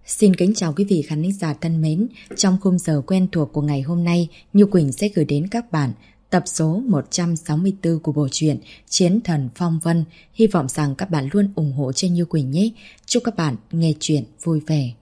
Xin kính chào quý vị khán giả thân mến. Trong khung giờ quen thuộc của ngày hôm nay, Như Quỳnh sẽ gửi đến các bạn tập số 164 của bộ truyện Chiến Thần Phong Vân. Hy vọng rằng các bạn luôn ủng hộ cho Như Quỳnh nhé. Chúc các bạn nghe truyện vui vẻ.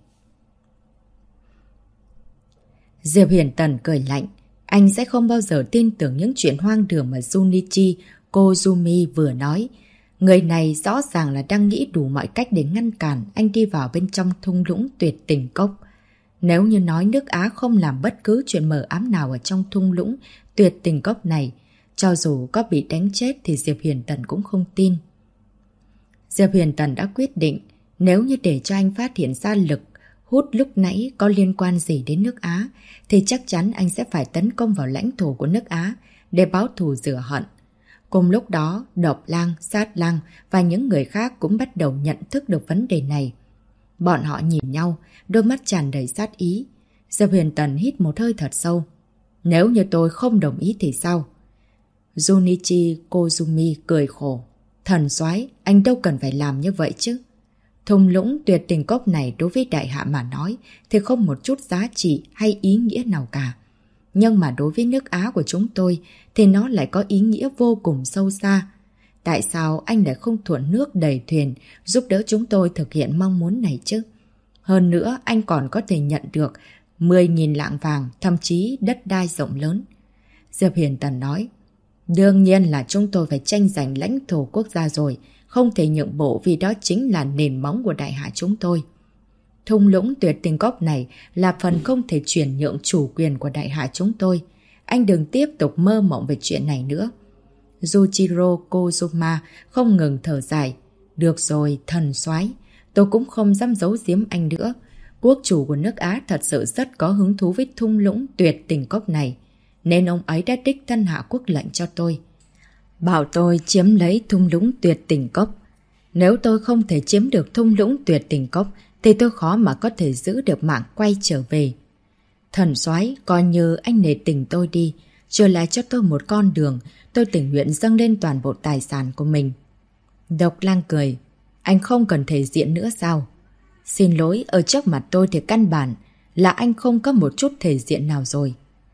Diệp Huyền Tần cười lạnh. Anh sẽ không bao giờ tin tưởng những chuyện hoang đường mà Junichi Kozumi vừa nói. Người này rõ ràng là đang nghĩ đủ mọi cách để ngăn cản anh đi vào bên trong thung lũng tuyệt tình cốc. Nếu như nói nước Á không làm bất cứ chuyện mờ ám nào ở trong thung lũng tuyệt tình cốc này, cho dù có bị đánh chết thì Diệp Huyền Tần cũng không tin. Diệp Huyền Tần đã quyết định, nếu như để cho anh phát hiện ra lực hút lúc nãy có liên quan gì đến nước Á, thì chắc chắn anh sẽ phải tấn công vào lãnh thổ của nước Á để báo thù rửa hận. Cùng lúc đó, Độc Lang, Sát Lang và những người khác cũng bắt đầu nhận thức được vấn đề này. Bọn họ nhìn nhau, đôi mắt tràn đầy sát ý. Diệp Huyền Tần hít một hơi thật sâu. Nếu như tôi không đồng ý thì sao? Junichi Kozumi cười khổ. Thần soái, anh đâu cần phải làm như vậy chứ. Thung lũng tuyệt tình cốc này đối với đại hạ mà nói thì không một chút giá trị hay ý nghĩa nào cả. Nhưng mà đối với nước Á của chúng tôi thì nó lại có ý nghĩa vô cùng sâu xa. Tại sao anh lại không thuận nước đẩy thuyền giúp đỡ chúng tôi thực hiện mong muốn này chứ? Hơn nữa anh còn có thể nhận được 10.000 lạng vàng, thậm chí đất đai rộng lớn. Diệp Huyền Tần nói, đương nhiên là chúng tôi phải tranh giành lãnh thổ quốc gia rồi, không thể nhượng bộ vì đó chính là nền móng của đại hạ chúng tôi. Thung lũng tuyệt tình cốc này là phần không thể chuyển nhượng chủ quyền của đại hạ chúng tôi. Anh đừng tiếp tục mơ mộng về chuyện này nữa. Yujiro Kozuma không ngừng thở dài. Được rồi, thần soái, tôi cũng không dám giấu giếm anh nữa. Quốc chủ của nước Á thật sự rất có hứng thú với thung lũng tuyệt tình cốc này, nên ông ấy đã đích thân hạ quốc lệnh cho tôi, bảo tôi chiếm lấy thung lũng tuyệt tình cốc. Nếu tôi không thể chiếm được thung lũng tuyệt tình cốc thì tôi khó mà có thể giữ được mạng quay trở về. Thần soái, coi như anh nể tình tôi đi, trở lại cho tôi một con đường, tôi tình nguyện dâng lên toàn bộ tài sản của mình. Độc Lang cười, anh không cần thể diện nữa sao? Xin lỗi, ở trước mặt tôi thì căn bản là anh không có một chút thể diện nào rồi.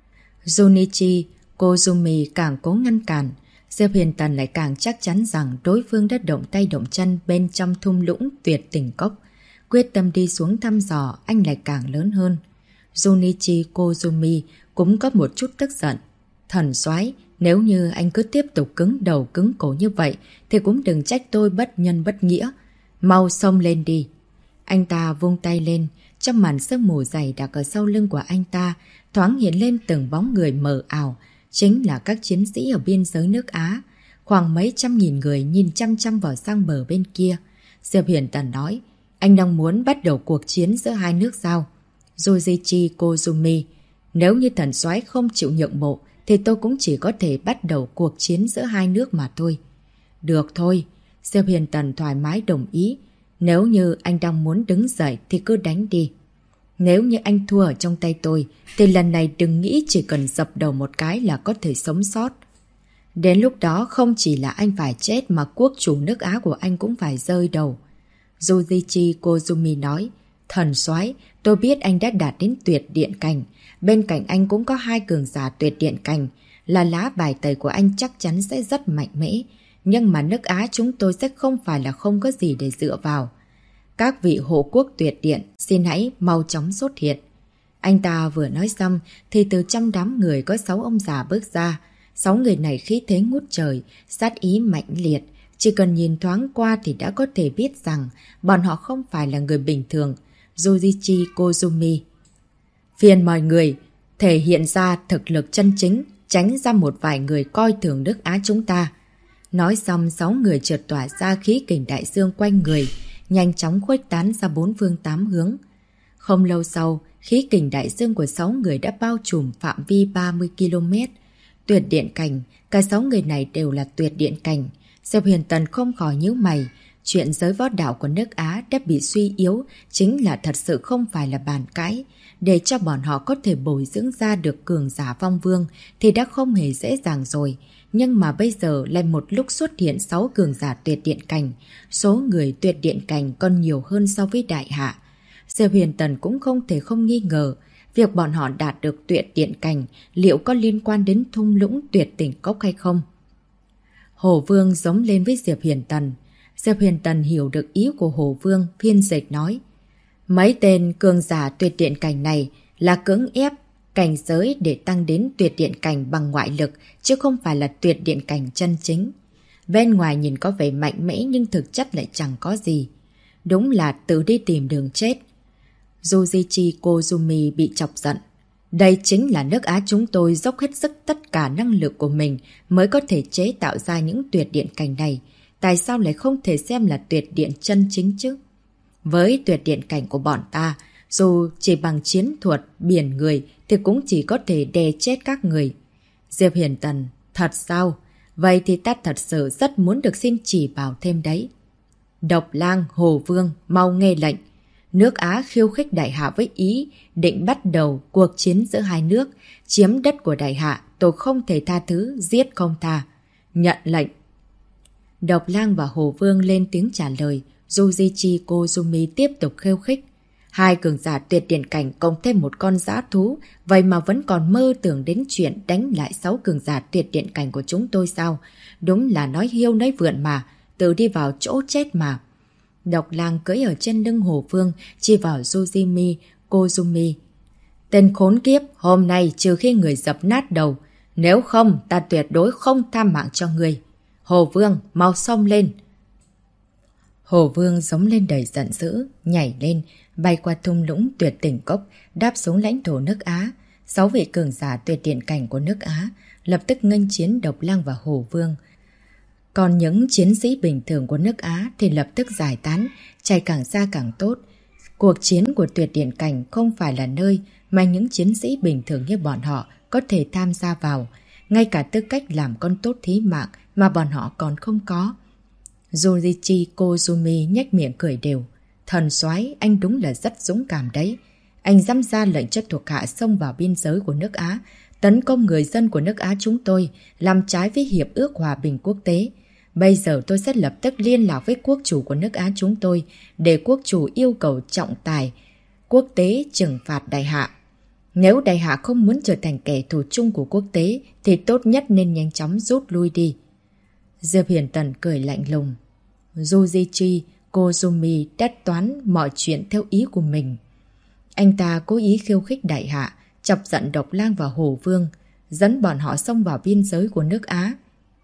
Junichi Kozumi càng cố ngăn cản, Diệp Huyền Tần lại càng chắc chắn rằng đối phương đã động tay động chân bên trong thung lũng tuyệt tình cốc. Quyết tâm đi xuống thăm dò, anh lại càng lớn hơn. Junichi Kozumi cũng có một chút tức giận. Thần soái, nếu như anh cứ tiếp tục cứng đầu cứng cổ như vậy thì cũng đừng trách tôi bất nhân bất nghĩa. Mau xông lên đi. Anh ta vung tay lên, trong màn sương mù dày đặc ở sau lưng của anh ta thoáng hiện lên từng bóng người mờ ảo, chính là các chiến sĩ ở biên giới nước Á. Khoảng mấy trăm nghìn người nhìn chăm chăm vào sang bờ bên kia. Diệp Huyền Tần nói, anh đang muốn bắt đầu cuộc chiến giữa hai nước sao? Yojichi Kozumi, nếu như thần soái không chịu nhượng bộ thì tôi cũng chỉ có thể bắt đầu cuộc chiến giữa hai nước mà thôi. Được thôi, Diệp Huyền Tần thoải mái đồng ý. Nếu như anh đang muốn đứng dậy thì cứ đánh đi. Nếu như anh thua ở trong tay tôi thì lần này đừng nghĩ chỉ cần dập đầu một cái là có thể sống sót. Đến lúc đó không chỉ là anh phải chết mà quốc chủ nước Á của anh cũng phải rơi đầu. Yojichi Kozumi nói, thần soái, tôi biết anh đã đạt đến tuyệt điện cảnh. Bên cạnh anh cũng có hai cường giả tuyệt điện cảnh. Là lá bài tẩy của anh chắc chắn sẽ rất mạnh mẽ. Nhưng mà nước Á chúng tôi sẽ không phải là không có gì để dựa vào. Các vị hộ quốc tuyệt điện, xin hãy mau chóng xuất hiện. Anh ta vừa nói xong thì từ trong đám người có 6 ông già bước ra. 6 người này khí thế ngút trời, sát ý mạnh liệt. Chỉ cần nhìn thoáng qua thì đã có thể biết rằng bọn họ không phải là người bình thường. Yojichi Kozumi, phiền mọi người thể hiện ra thực lực chân chính, tránh ra một vài người coi thường nước Á chúng ta. Nói xong 6 người chợt tỏa ra khí kình đại dương quanh người, nhanh chóng khuếch tán ra 4 phương 8 hướng. Không lâu sau, khí kình đại dương của 6 người đã bao trùm phạm vi 30 km. Tuyệt điện cảnh, cả 6 người này đều là tuyệt điện cảnh. Diệp Huyền Tần không khỏi nhíu mày. Chuyện giới võ đạo của nước Á đã bị suy yếu chính là thật sự không phải là bàn cãi. Để cho bọn họ có thể bồi dưỡng ra được cường giả phong vương thì đã không hề dễ dàng rồi. Nhưng mà bây giờ lại một lúc xuất hiện 6 cường giả tuyệt điện cảnh. Số người tuyệt điện cảnh còn nhiều hơn so với đại hạ. Diệp Huyền Tần cũng không thể không nghi ngờ việc bọn họ đạt được tuyệt điện cảnh liệu có liên quan đến thung lũng tuyệt tình cốc hay không. Hồ Vương giống lên với Diệp Huyền Tần. Diệp Huyền Tần hiểu được ý của Hồ Vương, phiên dịch nói. Mấy tên cường giả tuyệt điện cảnh này là cưỡng ép cảnh giới để tăng đến tuyệt điện cảnh bằng ngoại lực, chứ không phải là tuyệt điện cảnh chân chính. Bên ngoài nhìn có vẻ mạnh mẽ nhưng thực chất lại chẳng có gì. Đúng là tự đi tìm đường chết. Yujichi Kozumi bị chọc giận. Đây chính là nước Á chúng tôi dốc hết sức tất cả năng lực của mình mới có thể chế tạo ra những tuyệt điện cảnh này. Tại sao lại không thể xem là tuyệt điện chân chính chứ? Với tuyệt điện cảnh của bọn ta, dù chỉ bằng chiến thuật biển người thì cũng chỉ có thể đè chết các người. Diệp Huyền Tần, thật sao? Vậy thì ta thật sự rất muốn được xin chỉ bảo thêm đấy. Độc Lang, Hồ Vương, mau nghe lệnh. Nước Á khiêu khích Đại Hạ với Ý, định bắt đầu cuộc chiến giữa hai nước, chiếm đất của Đại Hạ, tôi không thể tha thứ, giết không tha. Nhận lệnh. Độc Lang và Hồ Vương lên tiếng trả lời, Yujichi Kozumi tiếp tục khiêu khích. Hai cường giả tuyệt điện cảnh cộng thêm một con dã thú, vậy mà vẫn còn mơ tưởng đến chuyện đánh lại 6 cường giả tuyệt điện cảnh của chúng tôi sao? Đúng là nói hiêu nói vượn mà, tự đi vào chỗ chết mà. Độc Lang cưỡi ở trên lưng Hồ Vương, chỉ vào Yujichi Kozumi. Tên khốn kiếp, hôm nay trừ khi người dập nát đầu, nếu không ta tuyệt đối không tha mạng cho người. Hồ Vương, mau xông lên. Hồ Vương giống lên đầy giận dữ, nhảy lên, bay qua thung lũng tuyệt tình cốc, đáp xuống lãnh thổ nước Á. 6 vị cường giả tuyệt điện cảnh của nước Á lập tức nghênh chiến Độc Lang và Hồ Vương. Còn những chiến sĩ bình thường của nước Á thì lập tức giải tán, chạy càng xa càng tốt. Cuộc chiến của tuyệt điện cảnh không phải là nơi mà những chiến sĩ bình thường như bọn họ có thể tham gia vào. Ngay cả tư cách làm con tốt thí mạng mà bọn họ còn không có. Yujichi Kozumi nhếch miệng cười đều. Thần soái, anh đúng là rất dũng cảm đấy. Anh dám ra lệnh cho thuộc hạ xông vào biên giới của nước Á, tấn công người dân của nước Á chúng tôi, làm trái với Hiệp ước Hòa bình quốc tế. Bây giờ tôi sẽ lập tức liên lạc với quốc chủ của nước Á chúng tôi để quốc chủ yêu cầu trọng tài quốc tế trừng phạt Đại Hạ. Nếu Đại Hạ không muốn trở thành kẻ thù chung của quốc tế thì tốt nhất nên nhanh chóng rút lui đi. Diệp Huyền Tần cười lạnh lùng. Yujichi Kozumi đã toán mọi chuyện theo ý của mình. Anh ta cố ý khiêu khích Đại Hạ, chọc giận Độc Lang và Hồ Vương, dẫn bọn họ xông vào biên giới của nước Á.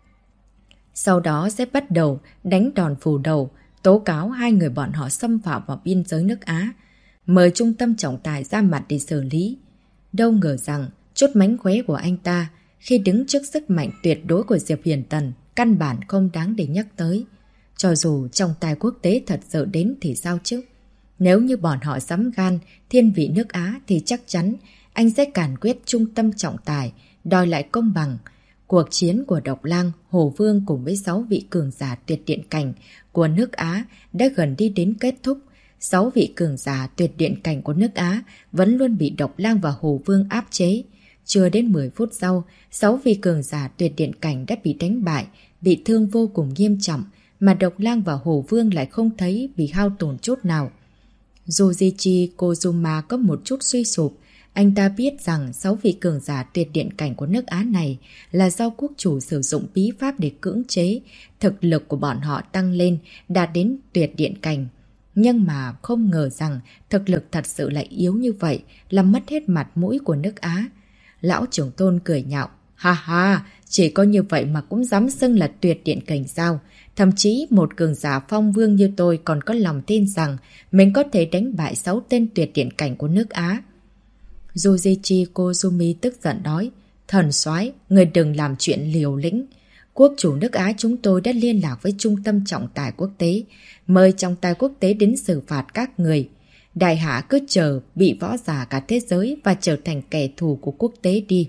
Sau đó sẽ bắt đầu đánh đòn phủ đầu, tố cáo hai người bọn họ xâm phạm vào biên giới nước Á, mời trung tâm trọng tài ra mặt để xử lý. Đâu ngờ rằng chút mánh khóe của anh ta khi đứng trước sức mạnh tuyệt đối của Diệp Huyền Tần căn bản không đáng để nhắc tới. Cho dù trọng tài quốc tế thật sự đến thì sao chứ? Nếu như bọn họ dám gan thiên vị nước Á thì chắc chắn anh sẽ càn quét trung tâm trọng tài, đòi lại công bằng. Cuộc chiến của Độc Lang, Hồ Vương cùng với 6 vị cường giả tuyệt điện cảnh của nước Á đã gần đi đến kết thúc. 6 vị cường giả tuyệt điện cảnh của nước Á vẫn luôn bị Độc Lang và Hồ Vương áp chế. Chưa đến 10 phút sau, 6 vị cường giả tuyệt điện cảnh đã bị đánh bại, bị thương vô cùng nghiêm trọng, mà Độc Lang và Hồ Vương lại không thấy bị hao tổn chút nào. Yujichi Kozuma có một chút suy sụp. Anh ta biết rằng 6 vị cường giả tuyệt điện cảnh của nước Á này là do quốc chủ sử dụng bí pháp để cưỡng chế, thực lực của bọn họ tăng lên, đạt đến tuyệt điện cảnh. Nhưng mà không ngờ rằng thực lực thật sự lại yếu như vậy, làm mất hết mặt mũi của nước Á. Lão trưởng tôn cười nhạo. Ha ha, chỉ có như vậy mà cũng dám xưng là tuyệt điện cảnh sao? Thậm chí một cường giả phong vương như tôi còn có lòng tin rằng mình có thể đánh bại 6 tên tuyệt điện cảnh của nước Á. Yujichi Kozumi tức giận nói. Thần soái, người đừng làm chuyện liều lĩnh. Quốc chủ nước Á chúng tôi đã liên lạc với trung tâm trọng tài quốc tế, mời trọng tài quốc tế đến xử phạt các người. Đại Hạ cứ chờ bị võ giả cả thế giới và trở thành kẻ thù của quốc tế đi.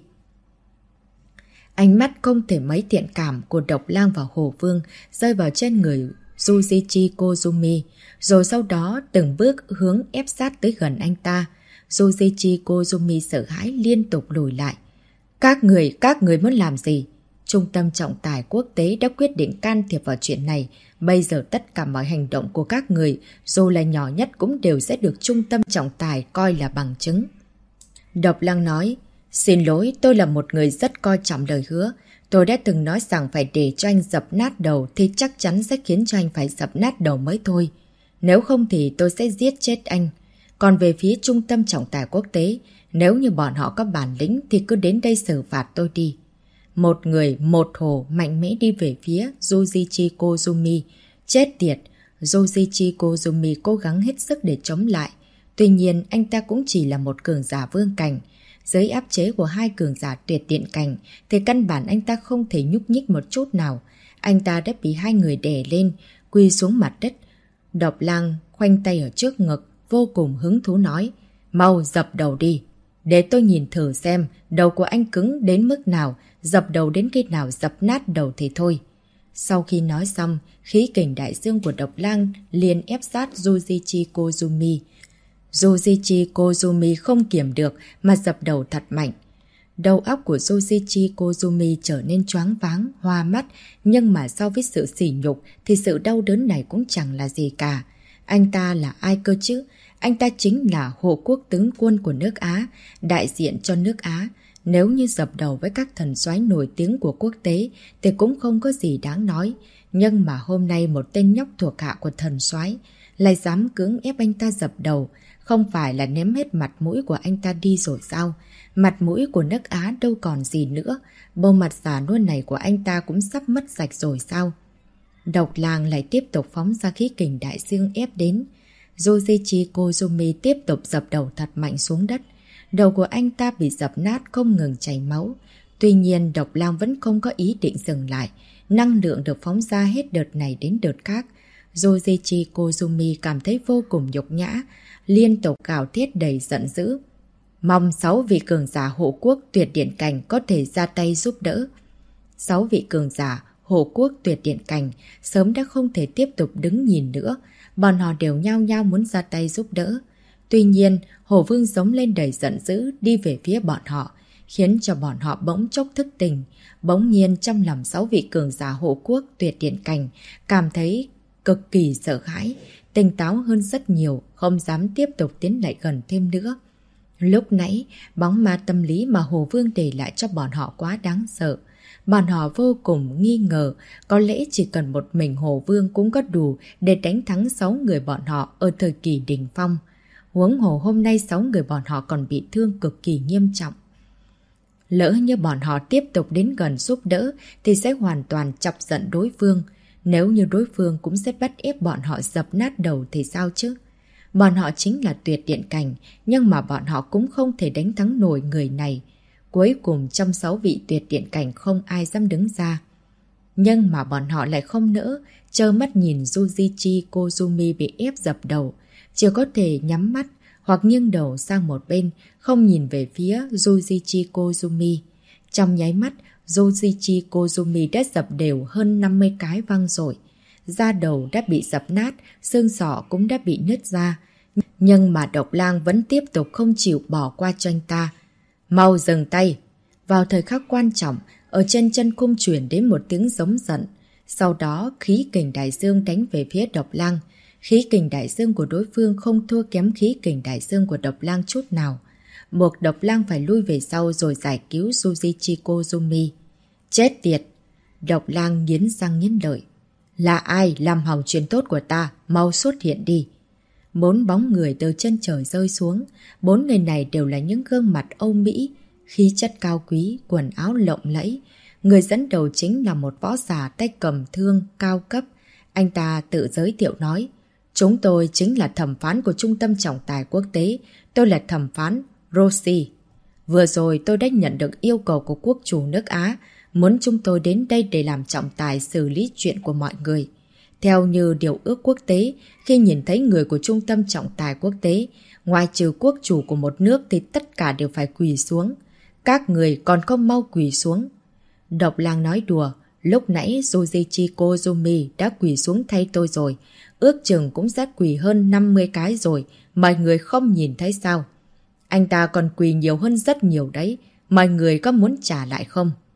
Ánh mắt không thể mấy thiện cảm của Độc Lang và Hồ Vương rơi vào trên người Yujichi Kozumi, rồi sau đó từng bước hướng ép sát tới gần anh ta. Yujichi Kozumi sợ hãi liên tục lùi lại. Các người muốn làm gì? Trung tâm trọng tài quốc tế đã quyết định can thiệp vào chuyện này. Bây giờ tất cả mọi hành động của các người, dù là nhỏ nhất cũng đều sẽ được Trung tâm trọng tài coi là bằng chứng. Độc Lăng nói, xin lỗi, tôi là một người rất coi trọng lời hứa. Tôi đã từng nói rằng phải để cho anh dập nát đầu thì chắc chắn sẽ khiến cho anh phải dập nát đầu mới thôi. Nếu không thì tôi sẽ giết chết anh. Còn về phía Trung tâm trọng tài quốc tế, nếu như bọn họ có bản lĩnh thì cứ đến đây xử phạt tôi đi. Một người, một hồ mạnh mẽ đi về phía Yojichi Kozumi. Chết tiệt! Yojichi Kozumi cố gắng hết sức để chống lại. Tuy nhiên, anh ta cũng chỉ là một cường giả vương cảnh. Dưới áp chế của hai cường giả tuyệt điện cảnh thì căn bản anh ta không thể nhúc nhích một chút nào. Anh ta đã bị hai người đè lên, quỳ xuống mặt đất. Độc Lang khoanh tay ở trước ngực, vô cùng hứng thú nói, mau dập đầu đi. Để tôi nhìn thử xem đầu của anh cứng đến mức nào, dập đầu đến khi nào dập nát đầu thì thôi. Sau khi nói xong, khí kình đại dương của Độc Lang liền ép sát Yojichi Kozumi. Yojichi Kozumi không kiềm được mà dập đầu thật mạnh. Đầu óc của Yojichi Kozumi trở nên choáng váng, hoa mắt, nhưng mà so với sự sỉ nhục thì sự đau đớn này cũng chẳng là gì cả. Anh ta là ai cơ chứ? Anh ta chính là hộ quốc tướng quân của nước Á, đại diện cho nước Á. Nếu như dập đầu với các thần soái nổi tiếng của quốc tế thì cũng không có gì đáng nói. Nhưng mà hôm nay một tên nhóc thuộc hạ của thần soái lại dám cưỡng ép anh ta dập đầu. Không phải là ném hết mặt mũi của anh ta đi rồi sao? Mặt mũi của nước Á đâu còn gì nữa. Bộ mặt già nua này của anh ta cũng sắp mất sạch rồi sao? Độc Lang lại tiếp tục phóng ra khí kình đại dương ép đến. Yojichi Kozumi tiếp tục dập đầu thật mạnh xuống đất. Đầu của anh ta bị dập nát không ngừng chảy máu. Tuy nhiên Độc Lang vẫn không có ý định dừng lại. Năng lượng được phóng ra hết đợt này đến đợt khác. Yojichi Kozumi cảm thấy vô cùng nhục nhã, liên tục gào thét đầy giận dữ. Mong 6 vị cường giả hộ quốc tuyệt điện cảnh có thể ra tay giúp đỡ. 6 vị cường giả hộ quốc tuyệt điện cảnh sớm đã không thể tiếp tục đứng nhìn nữa. Bọn họ đều nhao nhao muốn ra tay giúp đỡ. Tuy nhiên, Hổ Vương giống lên đầy giận dữ đi về phía bọn họ, khiến cho bọn họ bỗng chốc thức tỉnh. Bỗng nhiên trong lòng 6 vị cường giả hộ quốc tuyệt điện cảnh cảm thấy cực kỳ sợ hãi, tỉnh táo hơn rất nhiều, không dám tiếp tục tiến lại gần thêm nữa. Lúc nãy, bóng ma tâm lý mà Hồ Vương để lại cho bọn họ quá đáng sợ. Bọn họ vô cùng nghi ngờ, có lẽ chỉ cần một mình Hồ Vương cũng có đủ để đánh thắng 6 người bọn họ ở thời kỳ đỉnh phong. Huống hồ hôm nay 6 người bọn họ còn bị thương cực kỳ nghiêm trọng. Lỡ như bọn họ tiếp tục đến gần giúp đỡ thì sẽ hoàn toàn chọc giận đối phương. Nếu như đối phương cũng sẽ bắt ép bọn họ dập nát đầu thì sao chứ? Bọn họ chính là tuyệt điện cảnh, nhưng mà bọn họ cũng không thể đánh thắng nổi người này. Cuối cùng trong 6 vị tuyệt điện cảnh không ai dám đứng ra. Nhưng mà bọn họ lại không nỡ, trơ mắt nhìn Yojichi Kozumi bị ép dập đầu. Chỉ có thể nhắm mắt hoặc nghiêng đầu sang một bên, không nhìn về phía Yojichi Kozumi. Trong nháy mắt, Yojichi Kozumi đã dập đều hơn 50 cái văng rồi. Da đầu đã bị dập nát, xương sọ cũng đã bị nứt ra. Nhưng mà Độc Lang vẫn tiếp tục không chịu bỏ qua cho anh ta. Mau dừng tay! Vào thời khắc quan trọng, ở trên chân cung truyền đến một tiếng giống giận. Sau đó, khí kình đại dương đánh về phía Độc Lang. Khí kình đại dương của đối phương không thua kém khí kình đại dương của Độc Lang chút nào. Buộc Độc Lang phải lui về sau rồi giải cứu Yojichi Kozumi. Chết tiệt! Độc Lang nghiến răng nghiến lợi. Là ai làm hỏng chuyện tốt của ta? Mau xuất hiện đi! 4 bóng người từ chân trời rơi xuống. 4 người này đều là những gương mặt Âu Mỹ, khí chất cao quý, quần áo lộng lẫy. Người dẫn đầu chính là một võ giả tay cầm thương cao cấp. Anh ta tự giới thiệu nói, chúng tôi chính là thẩm phán của Trung tâm Trọng tài Quốc tế. Tôi là thẩm phán Rossi. Vừa rồi tôi đã nhận được yêu cầu của quốc chủ nước Á, muốn chúng tôi đến đây để làm trọng tài xử lý chuyện của mọi người. Theo như điều ước quốc tế, khi nhìn thấy người của Trung tâm Trọng tài Quốc tế, ngoài trừ quốc chủ của một nước thì tất cả đều phải quỳ xuống. Các người còn không mau quỳ xuống. Độc Lang nói đùa, lúc nãy Yojichi Kozumi đã quỳ xuống thay tôi rồi. Ước chừng cũng sẽ quỳ hơn 50 cái rồi, mọi người không nhìn thấy sao? Anh ta còn quỳ nhiều hơn rất nhiều đấy, mọi người có muốn trả lại không?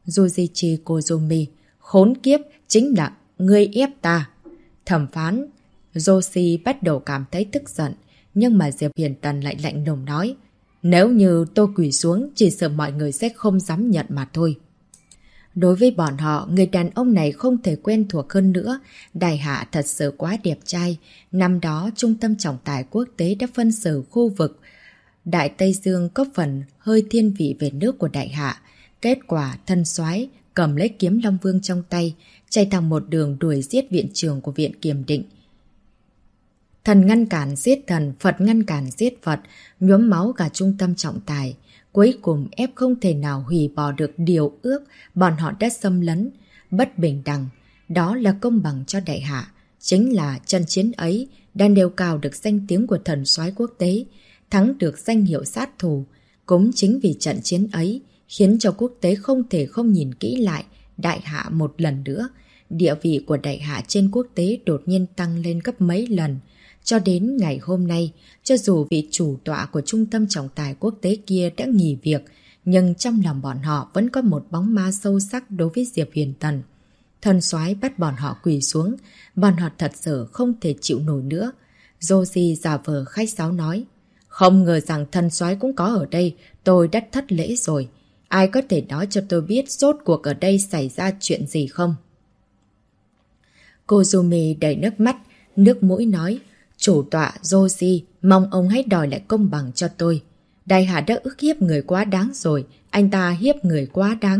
Yuichi Kozumi, khốn kiếp, chính là ngươi ép ta. Thẩm phán, Joshi bắt đầu cảm thấy tức giận, nhưng mà Diệp Huyền Tần lại lạnh lùng nói, nếu như tôi quỳ xuống, chỉ sợ mọi người sẽ không dám nhận mà thôi. Đối với bọn họ, người đàn ông này không thể quen thuộc hơn nữa. Đại hạ thật sự quá đẹp trai. Năm đó, Trung tâm trọng tài quốc tế đã phân xử khu vực Đại Tây Dương có phần hơi thiên vị về nước của đại hạ. Kết quả, thân soái cầm lấy kiếm Long Vương trong tay, chạy thẳng một đường đuổi giết viện trưởng của viện kiểm định. Thần ngăn cản giết thần, Phật ngăn cản giết Phật, nhuốm máu cả trung tâm trọng tài. Cuối cùng ép không thể nào hủy bỏ được điều ước bọn họ đã xâm lấn, bất bình đẳng. Đó là công bằng cho đại hạ. Chính là trận chiến ấy đang nêu cao được danh tiếng của thần soái quốc tế, thắng được danh hiệu sát thủ. Cũng chính vì trận chiến ấy khiến cho quốc tế không thể không nhìn kỹ lại đại hạ một lần nữa. Địa vị của đại hạ trên quốc tế đột nhiên tăng lên gấp mấy lần. Cho đến ngày hôm nay, cho dù vị chủ tọa của trung tâm trọng tài quốc tế kia đã nghỉ việc, nhưng trong lòng bọn họ vẫn có một bóng ma sâu sắc đối với Diệp Huyền Tần. Thần soái bắt bọn họ quỳ xuống, bọn họ thật sự không thể chịu nổi nữa. Joshi giả vờ khách sáo nói, không ngờ rằng thần soái cũng có ở đây, tôi đã thất lễ rồi. Ai có thể nói cho tôi biết rốt cuộc ở đây xảy ra chuyện gì không? Kozumi đầy nước mắt, nước mũi nói, chủ tọa Joshi, mong ông hãy đòi lại công bằng cho tôi. Đại hạ đã ức hiếp người quá đáng rồi, anh ta hiếp người quá đáng.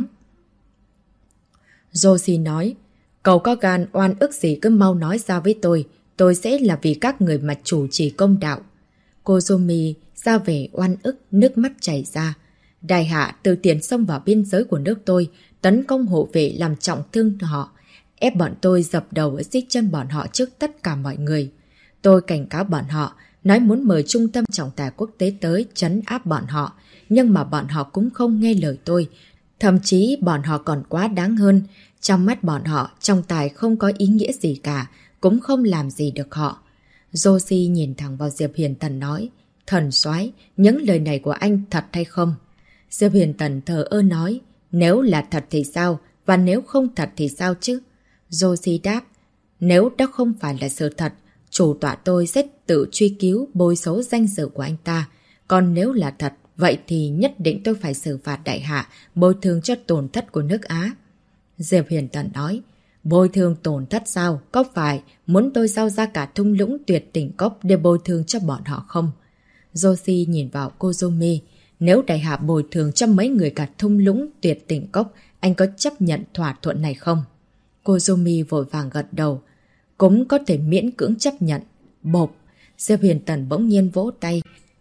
Joshi nói, cậu có gan oan ức gì cứ mau nói ra với tôi sẽ là vì các người mà chủ trì công đạo. Kozumi ra vẻ oan ức, nước mắt chảy ra. Đại hạ từ tiền xông vào biên giới của nước tôi, tấn công hộ vệ làm trọng thương họ, ép bọn tôi dập đầu ở xích chân bọn họ trước tất cả mọi người. Tôi cảnh cáo bọn họ, nói muốn mời trung tâm trọng tài quốc tế tới trấn áp bọn họ, nhưng mà bọn họ cũng không nghe lời tôi. Thậm chí bọn họ còn quá đáng hơn. Trong mắt bọn họ, trọng tài không có ý nghĩa gì cả, cũng không làm gì được họ. Joshi nhìn thẳng vào Diệp Huyền Tần nói, thần soái, những lời này của anh thật hay không? Diệp Huyền Tần thờ ơ nói, nếu là thật thì sao, và nếu không thật thì sao chứ? Joshi đáp, nếu đó không phải là sự thật, chủ tọa tôi sẽ tự truy cứu bôi xấu danh dự của anh ta. Còn nếu là thật, vậy thì nhất định tôi phải xử phạt đại hạ, bồi thường cho tổn thất của nước Á. Diệp Huyền Tần nói, bồi thường tổn thất sao? Có phải muốn tôi giao ra cả thung lũng tuyệt tình cốc để bồi thường cho bọn họ không? Joshi nhìn vào Kozumi, nếu đại hạ bồi thường cho mấy người cả thung lũng tuyệt tình cốc, anh có chấp nhận thỏa thuận này không? Kozumi vội vàng gật đầu, cũng có thể miễn cưỡng chấp nhận. Bộp, Diệp Huyền Tần bỗng nhiên vỗ tay.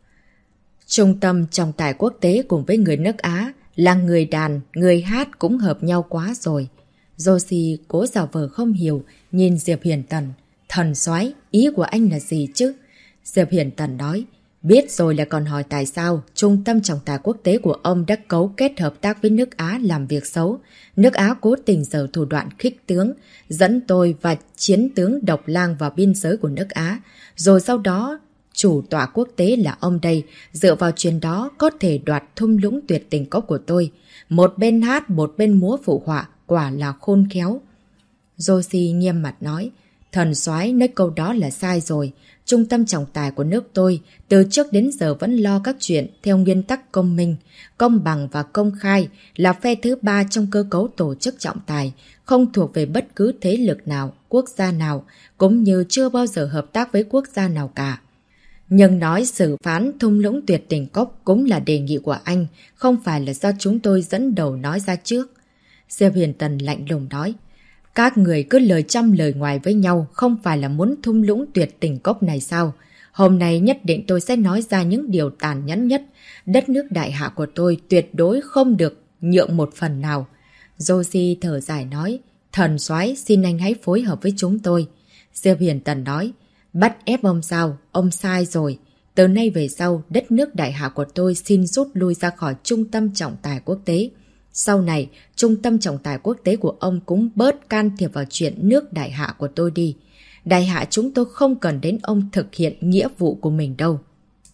Trung tâm trọng tài quốc tế cùng với người nước Á là người đàn, người hát cũng hợp nhau quá rồi. Joshi cố giả vờ không hiểu, nhìn Diệp Huyền Tần. Thần soái, ý của anh là gì chứ? Diệp Huyền Tần nói, biết rồi là còn hỏi tại sao trung tâm trọng tài quốc tế của ông đã cấu kết hợp tác với nước Á làm việc xấu. Nước Á cố tình giở thủ đoạn khích tướng, dẫn tôi và chiến tướng Độc Lang vào biên giới của nước Á. Rồi sau đó, chủ tọa quốc tế là ông đây, dựa vào chuyện đó có thể đoạt thung lũng tuyệt tình cốc của tôi. Một bên hát, một bên múa phụ họa, quả là khôn khéo. Joshi nghiêm mặt nói, thần soái nói câu đó là sai rồi. Trung tâm trọng tài của nước tôi từ trước đến giờ vẫn lo các chuyện theo nguyên tắc công minh, công bằng và công khai, là phe thứ ba trong cơ cấu tổ chức trọng tài, không thuộc về bất cứ thế lực nào, quốc gia nào, cũng như chưa bao giờ hợp tác với quốc gia nào cả. Nhưng nói xử phán thung lũng tuyệt tình cốc cũng là đề nghị của anh, không phải là do chúng tôi dẫn đầu nói ra trước. Diệp Huyền Tần lạnh lùng nói, các người cứ lời trăm lời ngoài với nhau, không phải là muốn thung lũng tuyệt tình cốc này sao? Hôm nay nhất định tôi sẽ nói ra những điều tàn nhẫn nhất. Đất nước đại hạ của tôi tuyệt đối không được nhượng một phần nào. Joshi thở dài nói, thần soái xin anh hãy phối hợp với chúng tôi. Diệp Huyền Tần nói, bắt ép ông sao? Ông sai rồi. Từ nay về sau, đất nước đại hạ của tôi xin rút lui ra khỏi trung tâm trọng tài quốc tế. Sau này, trung tâm trọng tài quốc tế của ông cũng bớt can thiệp vào chuyện nước đại hạ của tôi đi. Đại hạ chúng tôi không cần đến ông thực hiện nghĩa vụ của mình đâu.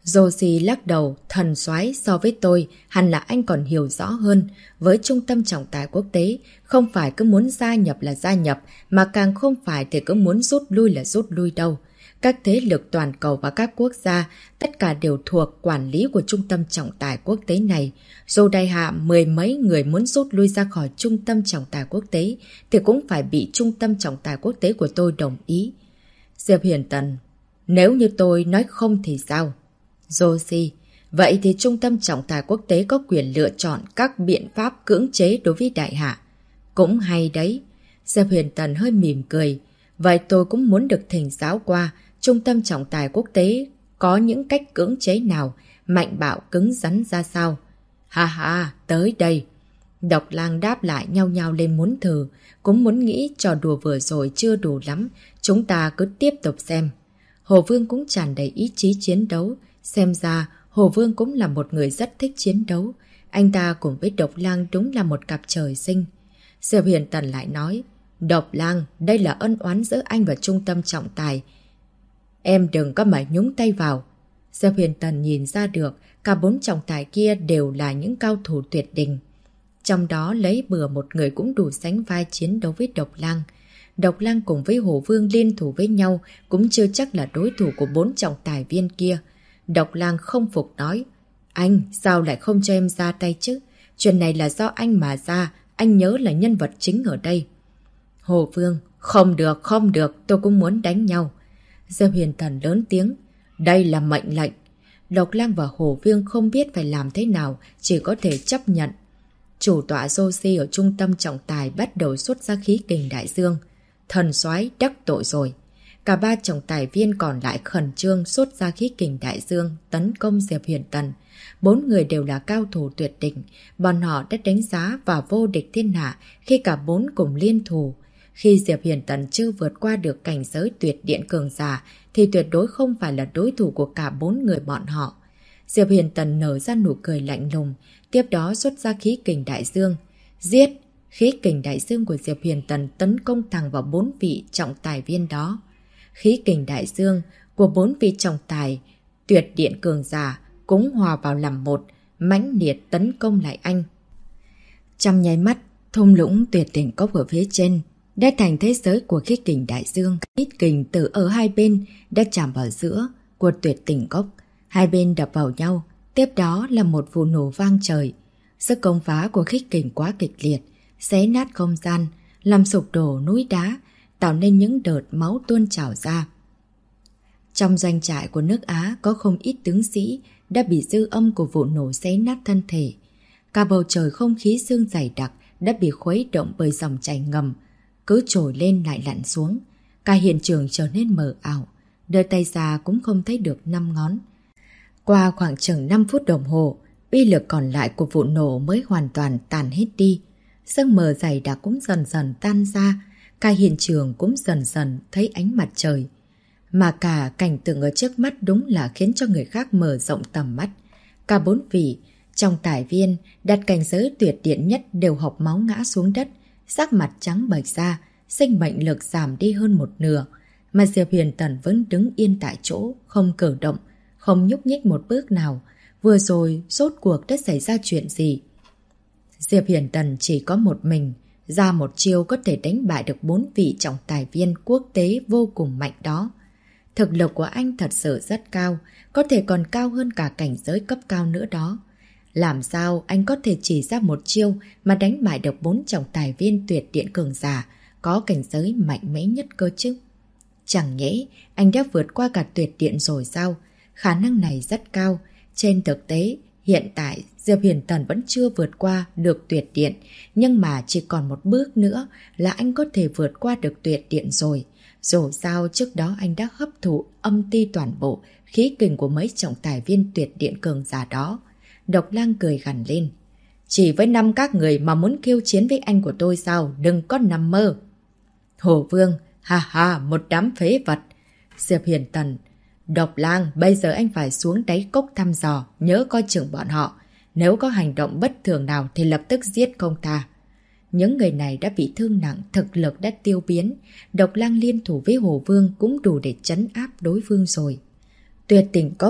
Joshi lắc đầu, thần soái so với tôi, hẳn là anh còn hiểu rõ hơn. Với trung tâm trọng tài quốc tế, không phải cứ muốn gia nhập là gia nhập, mà càng không phải thì cứ muốn rút lui là rút lui đâu. Các thế lực toàn cầu và các quốc gia, tất cả đều thuộc quản lý của trung tâm trọng tài quốc tế này. Dù đại hạ mười mấy người muốn rút lui ra khỏi trung tâm trọng tài quốc tế, thì cũng phải bị trung tâm trọng tài quốc tế của tôi đồng ý. Diệp Huyền Tần, nếu như tôi nói không thì sao? Joshi, vậy thì trung tâm trọng tài quốc tế có quyền lựa chọn các biện pháp cưỡng chế đối với đại hạ. Cũng hay đấy. Diệp Huyền Tần hơi mỉm cười. Vậy tôi cũng muốn được thỉnh giáo qua trung tâm trọng tài quốc tế có những cách cưỡng chế nào, mạnh bạo cứng rắn ra sao. Ha ha, tới đây. Độc Lang đáp lại nhao nhao lên muốn thử, cũng muốn nghĩ trò đùa vừa rồi chưa đủ lắm, chúng ta cứ tiếp tục xem. Hồ Vương cũng tràn đầy ý chí chiến đấu, xem ra Hồ Vương cũng là một người rất thích chiến đấu, anh ta cùng với Độc Lang đúng là một cặp trời sinh. Diệp Huyền Tần lại nói, Độc Lang, đây là ân oán giữa anh và trung tâm trọng tài. Em đừng có mà nhúng tay vào. Diệp Huyền Tần nhìn ra được, cả 4 trọng tài kia đều là những cao thủ tuyệt đỉnh. Trong đó lấy bừa một người cũng đủ sánh vai chiến đấu với Độc Lang. Độc Lang cùng với Hồ Vương liên thủ với nhau cũng chưa chắc là đối thủ của 4 trọng tài viên kia. Độc Lang không phục nói, anh sao lại không cho em ra tay chứ? Chuyện này là do anh mà ra, anh nhớ là nhân vật chính ở đây. Hồ Vương, không được, tôi cũng muốn đánh nhau. Diệp Huyền Tần lớn tiếng, đây là mệnh lệnh. Độc Lang và Hồ Vương không biết phải làm thế nào, chỉ có thể chấp nhận. Chủ tọa Joshi ở trung tâm trọng tài bắt đầu xuất ra khí kình đại dương. Thần soái đắc tội rồi. Cả 3 trọng tài viên còn lại khẩn trương xuất ra khí kình đại dương tấn công Diệp Huyền Tần. 4 người đều là cao thủ tuyệt đỉnh. Bọn họ đã đánh giá và vô địch thiên hạ khi cả 4 cùng liên thủ. Khi Diệp Huyền Tần chưa vượt qua được cảnh giới tuyệt điện cường giả thì tuyệt đối không phải là đối thủ của cả 4 người bọn họ. Diệp Huyền Tần nở ra nụ cười lạnh lùng, tiếp đó xuất ra khí kình đại dương. Giết! Khí kình đại dương của Diệp Huyền Tần tấn công thẳng vào 4 vị trọng tài viên đó. Khí kình đại dương của 4 vị trọng tài tuyệt điện cường giả cũng hòa vào làm một, mãnh liệt tấn công lại anh. Trong nháy mắt, thung lũng tuyệt đỉnh cốc ở phía trên đã thành thế giới của khí kình đại dương. Khí kình từ ở hai bên đã chạm vào giữa của tuyệt đỉnh cốc. Hai bên đập vào nhau, tiếp đó là một vụ nổ vang trời. Sức công phá của khí kình quá kịch liệt, xé nát không gian, làm sụp đổ núi đá, tạo nên những đợt máu tuôn trào ra. Trong doanh trại của nước Á có không ít tướng sĩ đã bị dư âm của vụ nổ xé nát thân thể. Cả bầu trời không khí sương dày đặc đã bị khuấy động bởi dòng chảy ngầm, cứ trồi lên lại lặn xuống. Cả hiện trường trở nên mờ ảo, đưa tay ra cũng không thấy được 5 ngón. Qua khoảng chừng 5 phút đồng hồ, uy lực còn lại của vụ nổ mới hoàn toàn tàn hết đi. Sương mờ dày đặc cũng dần dần tan ra, cả hiện trường cũng dần dần thấy ánh mặt trời. Mà cả cảnh tượng ở trước mắt đúng là khiến cho người khác mở rộng tầm mắt. Cả 4 vị trong tài viên đặt cảnh giới tuyệt điện nhất đều hộc máu ngã xuống đất, sắc mặt trắng bệch ra, sinh mệnh lực giảm đi hơn một nửa. Mà Diệp Huyền Tần vẫn đứng yên tại chỗ, không cử động, không nhúc nhích một bước nào. Vừa rồi, rốt cuộc đã xảy ra chuyện gì? Diệp Huyền Tần chỉ có một mình, ra một chiêu có thể đánh bại được 4 vị trọng tài viên quốc tế vô cùng mạnh đó. Thực lực của anh thật sự rất cao, có thể còn cao hơn cả cảnh giới cấp cao nữa đó. Làm sao anh có thể chỉ ra một chiêu mà đánh bại được 4 trọng tài viên tuyệt điện cường giả, có cảnh giới mạnh mẽ nhất cơ chứ? Chẳng nhẽ anh đã vượt qua cả tuyệt điện rồi sao? Khả năng này rất cao. Trên thực tế, hiện tại Diệp Huyền Tần vẫn chưa vượt qua được tuyệt điện, nhưng mà chỉ còn một bước nữa là anh có thể vượt qua được tuyệt điện rồi. Dù sao trước đó anh đã hấp thụ âm ti toàn bộ khí kình của mấy trọng tài viên tuyệt điện cường giả đó. Độc Lang cười gằn lên. Chỉ với 5 các người mà muốn khiêu chiến với anh của tôi sao? Đừng có nằm mơ. Hồ Vương, ha ha, một đám phế vật. Diệp Huyền Tần. Độc Lang, bây giờ anh phải xuống đáy cốc thăm dò, nhớ coi chừng bọn họ. Nếu có hành động bất thường nào thì lập tức giết không tha. Những người này đã bị thương nặng, thực lực đã tiêu biến. Độc Lang liên thủ với Hồ Vương cũng đủ để trấn áp đối phương rồi. Tuyệt tình cốc,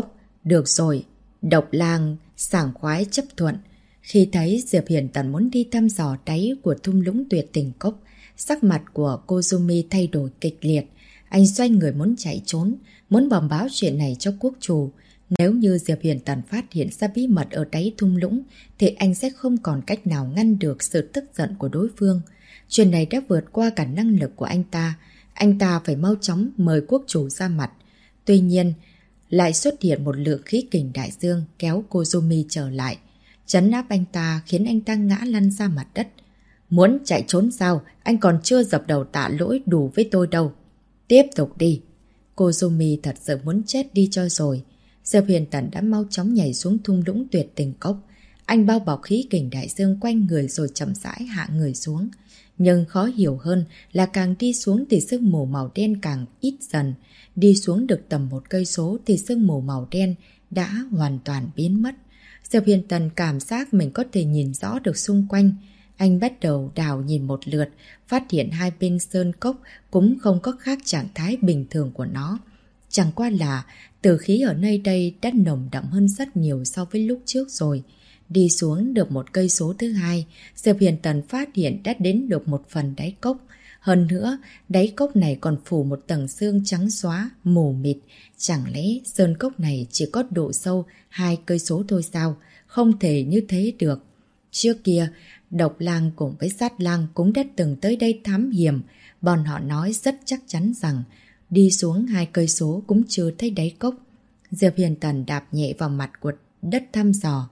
Được rồi, Độc Lang sảng khoái chấp thuận. Khi thấy Diệp Hiền Tần muốn đi thăm dò đáy của thung lũng tuyệt tình cốc, sắc mặt của Kozumi thay đổi kịch liệt. Anh xoay người muốn chạy trốn, muốn bẩm báo chuyện này cho quốc chủ. Nếu như Diệp Hiền Tần phát hiện ra bí mật ở đáy thung lũng, thì anh sẽ không còn cách nào ngăn được sự tức giận của đối phương. Chuyện này đã vượt qua cả năng lực của anh ta phải mau chóng mời quốc chủ ra mặt. Tuy nhiên, lại xuất hiện một lượng khí kình đại dương kéo Kozumi trở lại. Trấn áp anh ta khiến anh ta ngã lăn ra mặt đất. Muốn chạy trốn sao? Anh còn chưa dập đầu tạ lỗi đủ với tôi đâu. Tiếp tục đi. Kozumi thật sự muốn chết đi cho rồi. Diệp Hiền Tần đã mau chóng nhảy xuống thung lũng tuyệt tình cốc. Anh bao bọc khí kình đại dương quanh người rồi chậm rãi hạ người xuống. Nhưng khó hiểu hơn là càng đi xuống thì sương mù màu đen càng ít dần. Đi xuống được tầm 1 cây số thì sương mù màu đen đã hoàn toàn biến mất. Diệp Hiền Tần cảm giác mình có thể nhìn rõ được xung quanh. Anh bắt đầu đào nhìn một lượt, phát hiện hai bên sơn cốc cũng không có khác trạng thái bình thường của nó. Chẳng qua là tử khí ở nơi đây đã nồng đậm hơn rất nhiều so với lúc trước rồi. Đi xuống được 1 cây số thứ 2, Diệp Hiền Tần phát hiện đã đến được một phần đáy cốc. Hơn nữa, đáy cốc này còn phủ một tầng sương trắng xóa, mù mịt. Chẳng lẽ sơn cốc này chỉ có độ sâu 2 cây số thôi sao? Không thể như thế được. Trước kia, Độc Lang cùng với Sát Lang cũng đã từng tới đây thám hiểm. Bọn họ nói rất chắc chắn rằng đi xuống 2 cây số cũng chưa thấy đáy cốc. Diệp Hiền Tần đạp nhẹ vào mặt của đất thăm dò.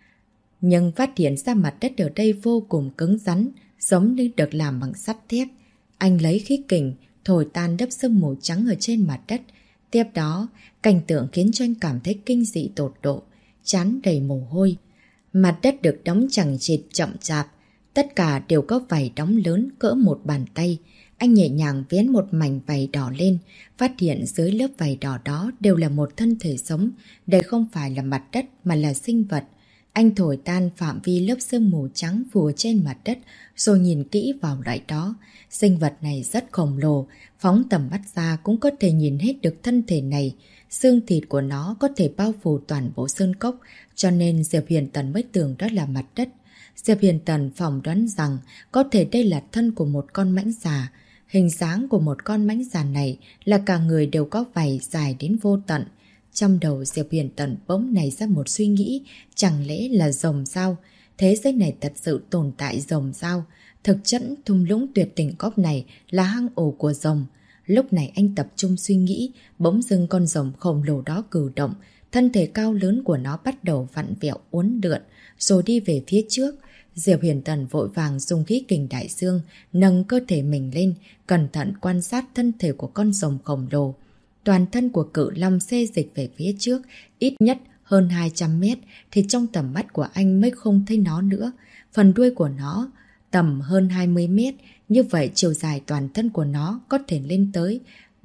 Nhưng phát hiện ra mặt đất ở đây vô cùng cứng rắn, giống như được làm bằng sắt thép. Anh lấy khí kình, thổi tan lớp sương mù trắng ở trên mặt đất. Tiếp đó, cảnh tượng khiến cho anh cảm thấy kinh dị tột độ, trán đầy mồ hôi. Mặt đất được đóng chằng chịt chậm chạp, tất cả đều có vảy đóng lớn cỡ một bàn tay. Anh nhẹ nhàng vén một mảnh vảy đỏ lên, phát hiện dưới lớp vảy đỏ đó đều là một thân thể sống. Đây không phải là mặt đất mà là sinh vật. Anh thổi tan phạm vi lớp sương mù trắng phủ trên mặt đất, rồi nhìn kỹ vào loại đó. Sinh vật này rất khổng lồ, phóng tầm mắt ra cũng có thể nhìn hết được thân thể này. Xương thịt của nó có thể bao phủ toàn bộ sơn cốc, cho nên Diệp Hiền Tần mới tưởng đó là mặt đất. Diệp Hiền Tần phỏng đoán rằng có thể đây là thân của một con mãnh xà. Hình dáng của một con mãnh xà này là cả người đều có vảy dài đến vô tận. Trong đầu Diệp Hiền Tần bỗng nảy ra một suy nghĩ, chẳng lẽ là rồng sao? Thế giới này thật sự tồn tại rồng sao? Thực chất thung lũng tuyệt tình cốc này là hang ổ của rồng. Lúc này anh tập trung suy nghĩ, bỗng dưng con rồng khổng lồ đó cử động, thân thể cao lớn của nó bắt đầu vặn vẹo uốn lượn, rồi đi về phía trước. Diệp Hiền Tần vội vàng dùng khí kình đại dương, nâng cơ thể mình lên, cẩn thận quan sát thân thể của con rồng khổng lồ. Toàn thân của cự long xê dịch về phía trước, ít nhất hơn 200 mét, thì trong tầm mắt của anh mới không thấy nó nữa. Phần đuôi của nó tầm hơn 20 mét, như vậy chiều dài toàn thân của nó có thể lên tới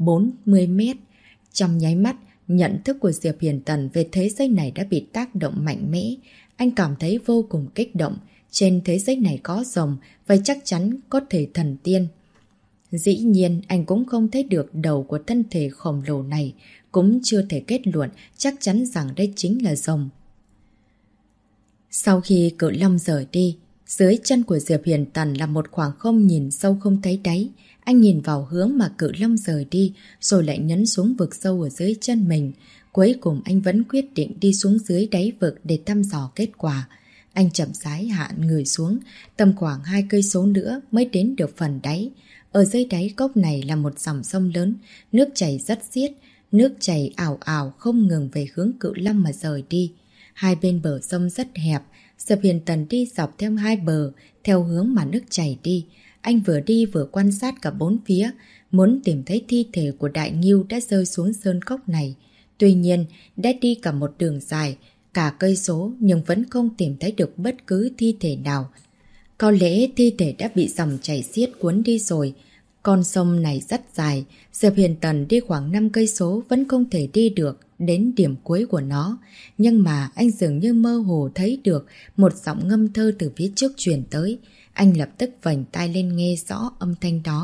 40 mét. Trong nháy mắt, nhận thức của Diệp Hiền Tần về thế giới này đã bị tác động mạnh mẽ. Anh cảm thấy vô cùng kích động. Trên thế giới này có rồng, vậy chắc chắn có thể thần tiên. Dĩ nhiên, anh cũng không thấy được đầu của thân thể khổng lồ này, cũng chưa thể kết luận chắc chắn rằng đây chính là rồng. Sau khi cự long rời đi, dưới chân của Diệp Hiền Tần là một khoảng không nhìn sâu không thấy đáy. Anh nhìn vào hướng mà cự long rời đi, rồi lại nhấn xuống vực sâu ở dưới chân mình. Cuối cùng anh vẫn quyết định đi xuống dưới đáy vực để thăm dò kết quả. Anh chậm rãi hạ người xuống, tầm khoảng 2 cây số nữa mới đến được phần đáy. Ở dưới đáy cốc này là một dòng sông lớn, nước chảy rất xiết, nước chảy ảo ảo không ngừng về hướng cự long mà rời đi. Hai bên bờ sông rất hẹp, Diệp Hiền Tần đi dọc theo hai bờ, theo hướng mà nước chảy đi. Anh vừa đi vừa quan sát cả bốn phía, muốn tìm thấy thi thể của đại ngưu đã rơi xuống sơn cốc này. Tuy nhiên, đã đi cả một đường dài, cả cây số nhưng vẫn không tìm thấy được bất cứ thi thể nào. Có lẽ thi thể đã bị dòng chảy xiết cuốn đi rồi. Con sông này rất dài, Diệp Hiền Tần đi khoảng 5 cây số vẫn không thể đi được đến điểm cuối của nó. Nhưng mà anh dường như mơ hồ thấy được một giọng ngâm thơ từ phía trước truyền tới. Anh lập tức vành tai lên nghe rõ âm thanh đó.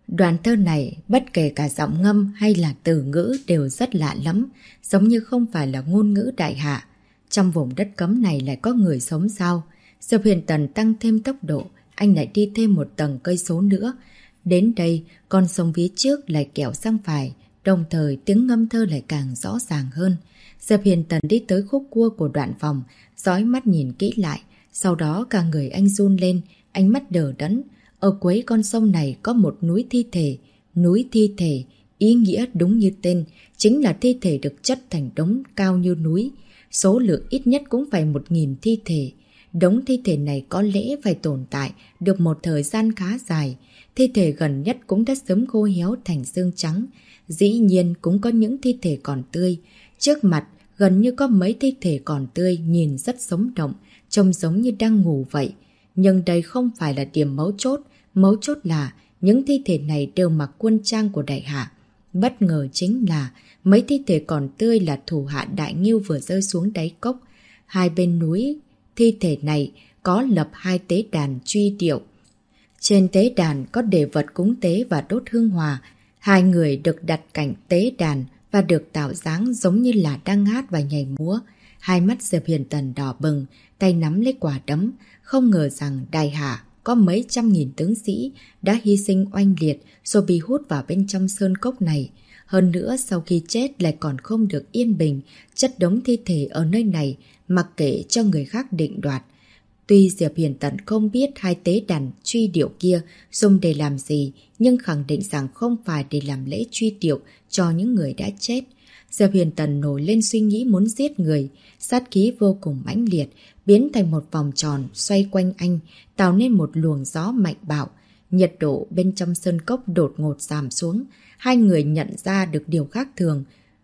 Đoạn thơ này, bất kể cả giọng ngâm hay là từ ngữ đều rất lạ lắm, giống như không phải là ngôn ngữ đại hạ. Trong vùng đất cấm này lại có người sống sao? Diệp Huyền Tần tăng thêm tốc độ, anh lại đi thêm một tầng cây số nữa. Đến đây, con sông phía trước lại quẹo sang phải, đồng thời tiếng ngâm thơ lại càng rõ ràng hơn. Diệp Huyền Tần đi tới khúc cua của đoạn phòng, dõi mắt nhìn kỹ lại, sau đó cả người anh run lên, ánh mắt đờ đẫn. Ở cuối con sông này có một núi thi thể. Núi thi thể, ý nghĩa đúng như tên, chính là thi thể được chất thành đống cao như núi. Số lượng ít nhất cũng phải 1000 thi thể. Đống thi thể này có lẽ phải tồn tại được một thời gian khá dài. Thi thể gần nhất cũng đã sớm khô héo thành xương trắng. Dĩ nhiên cũng có những thi thể còn tươi. Trước mặt gần như có mấy thi thể còn tươi, nhìn rất sống động, trông giống như đang ngủ vậy. Nhưng đây không phải là điểm mấu chốt là những thi thể này đều mặc quân trang của đại hạ. Bất ngờ chính là mấy thi thể còn tươi là thủ hạ đại ngưu vừa rơi xuống đáy cốc. Hai bên núi thi thể này có lập 2 tế đàn truy điệu. Trên tế đàn có để vật cúng tế và đốt hương hòa. 2 người được đặt cạnh tế đàn và được tạo dáng giống như là đang hát và nhảy múa. Hai mắt Diệp Huyền Tần đỏ bừng, tay nắm lấy quả đấm. Không ngờ rằng đại hạ có mấy trăm nghìn tướng sĩ đã hy sinh oanh liệt rồi bị hút vào bên trong sơn cốc này. Hơn nữa sau khi chết lại còn không được yên bình, chất đống thi thể ở nơi này mặc kệ cho người khác định đoạt. Tuy Diệp Huyền Tần không biết 2 tế đàn truy điệu kia dùng để làm gì, nhưng khẳng định rằng không phải để làm lễ truy điệu cho những người đã chết. Diệp Huyền Tần nổi lên suy nghĩ muốn giết người, sát khí vô cùng mãnh liệt, biến thành một vòng tròn xoay quanh anh, tạo nên một luồng gió mạnh bạo. Nhiệt độ bên trong sơn cốc đột ngột giảm xuống, 2 người nhận ra được điều khác thường.